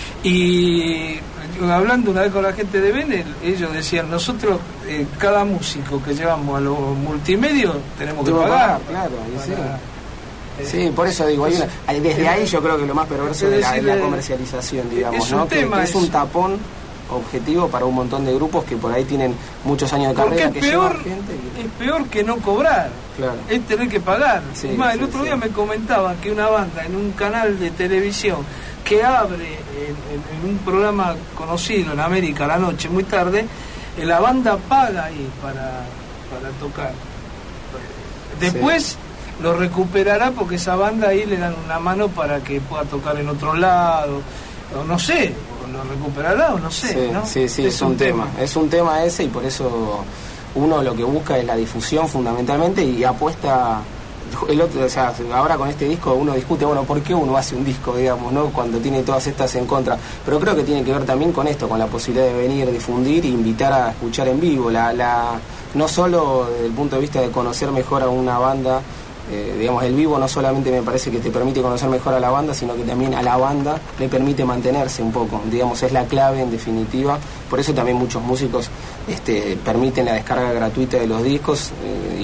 Y hablando una vez con la gente de D B N, ellos decían, nosotros, eh, cada músico que llevamos a los multimedios, tenemos que pagar. pagar claro, para, sí. Eh, sí, por eso digo, hay una, desde eh, ahí yo creo que lo más perverso es la, la comercialización, digamos, es ¿no? Que, que es un tapón objetivo para un montón de grupos que por ahí tienen muchos años de carrera, que peor, llevan gente y... es peor que no cobrar, claro. Es tener que pagar. Sí, es más, sí, el otro sí. día me comentaban que una banda en un canal de televisión que abre en, en un programa conocido en América a la noche, muy tarde, la banda paga ahí para, para tocar. Después sí. lo recuperará porque esa banda ahí le dan una mano para que pueda tocar en otro lado, o no sé, lo recuperará o no sé, sí, ¿no? Sí, sí, es, es un, un tema. tema, es un tema ese, y por eso uno lo que busca es la difusión fundamentalmente y apuesta. El otro, o sea, ahora con este disco uno discute, bueno, ¿por qué uno hace un disco, digamos, no? Cuando tiene todas estas en contra. Pero creo que tiene que ver también con esto, con la posibilidad de venir, difundir e invitar a escuchar en vivo. La, la, no solo desde el punto de vista de conocer mejor a una banda, eh, digamos, el vivo no solamente me parece que te permite conocer mejor a la banda, sino que también a la banda le permite mantenerse un poco, digamos, es la clave en definitiva. Por eso también muchos músicos este, permiten la descarga gratuita de los discos eh, y,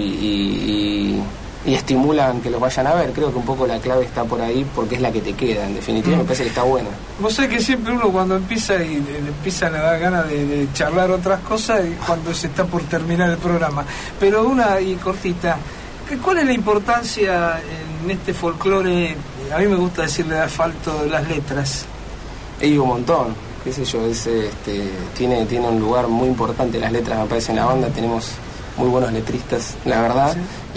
y, y estimulan que los vayan a ver. Creo que un poco la clave está por ahí, porque es la que te queda, en definitiva. mm. Me parece que está buena. Vos sabés que siempre uno cuando empieza y le, le empiezan a dar ganas de, de charlar otras cosas cuando se está por terminar el programa, pero una y cortita. ¿Cuál es la importancia en este folclore? A mí me gusta decirle de asfalto, de las letras. Hay un montón, qué sé yo, es, este, tiene, tiene un lugar muy importante las letras, me parece, en la banda. Tenemos muy buenos letristas, la verdad, ¿sí?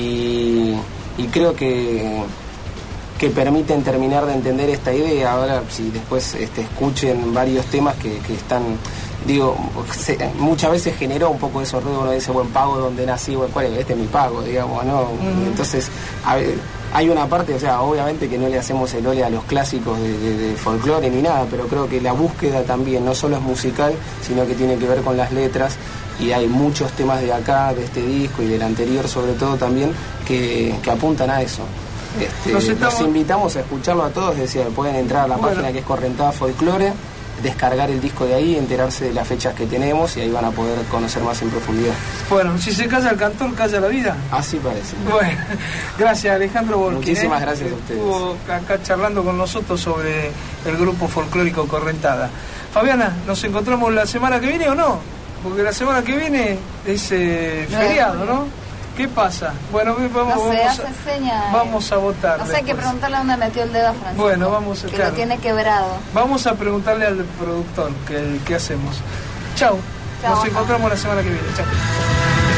y, y creo que, que permiten terminar de entender esta idea. Ahora, si después este, escuchen varios temas que, que están... Digo, se, muchas veces generó un poco de eso ruido, uno dice, buen pago, donde nací, bueno, ¿cuál es? Este es mi pago, digamos, ¿no? Uh-huh. Entonces, a ver, hay una parte, o sea, obviamente que no le hacemos el ole a los clásicos de, de, de folclore ni nada, pero creo que la búsqueda también no solo es musical, sino que tiene que ver con las letras, y hay muchos temas de acá, de este disco y del anterior sobre todo también, que, que apuntan a eso. Este, nos, estamos... nos invitamos a escucharlo a todos, decía, pueden entrar a la bueno. página que es Correntada Folclore, descargar el disco de ahí, enterarse de las fechas que tenemos, y ahí van a poder conocer más en profundidad. Bueno, si se calla el cantor, calla la vida. Así parece. Bueno, gracias Alejandro Volquín. Muchísimas gracias a ustedes. Estuvo acá charlando con nosotros sobre el grupo folclórico Correntada. Fabiana, ¿nos encontramos la semana que viene o no? Porque la semana que viene es eh, no, feriado, ¿no? ¿Qué pasa? Bueno, vamos, no sé, vamos, hace seña, vamos a votar. No sé, hay que preguntarle a dónde metió el dedo a Francisco. Bueno, vamos a que claro. lo tiene quebrado. Vamos a preguntarle al productor qué, qué hacemos. Chau. Chau. Nos encontramos la semana que viene. Chau.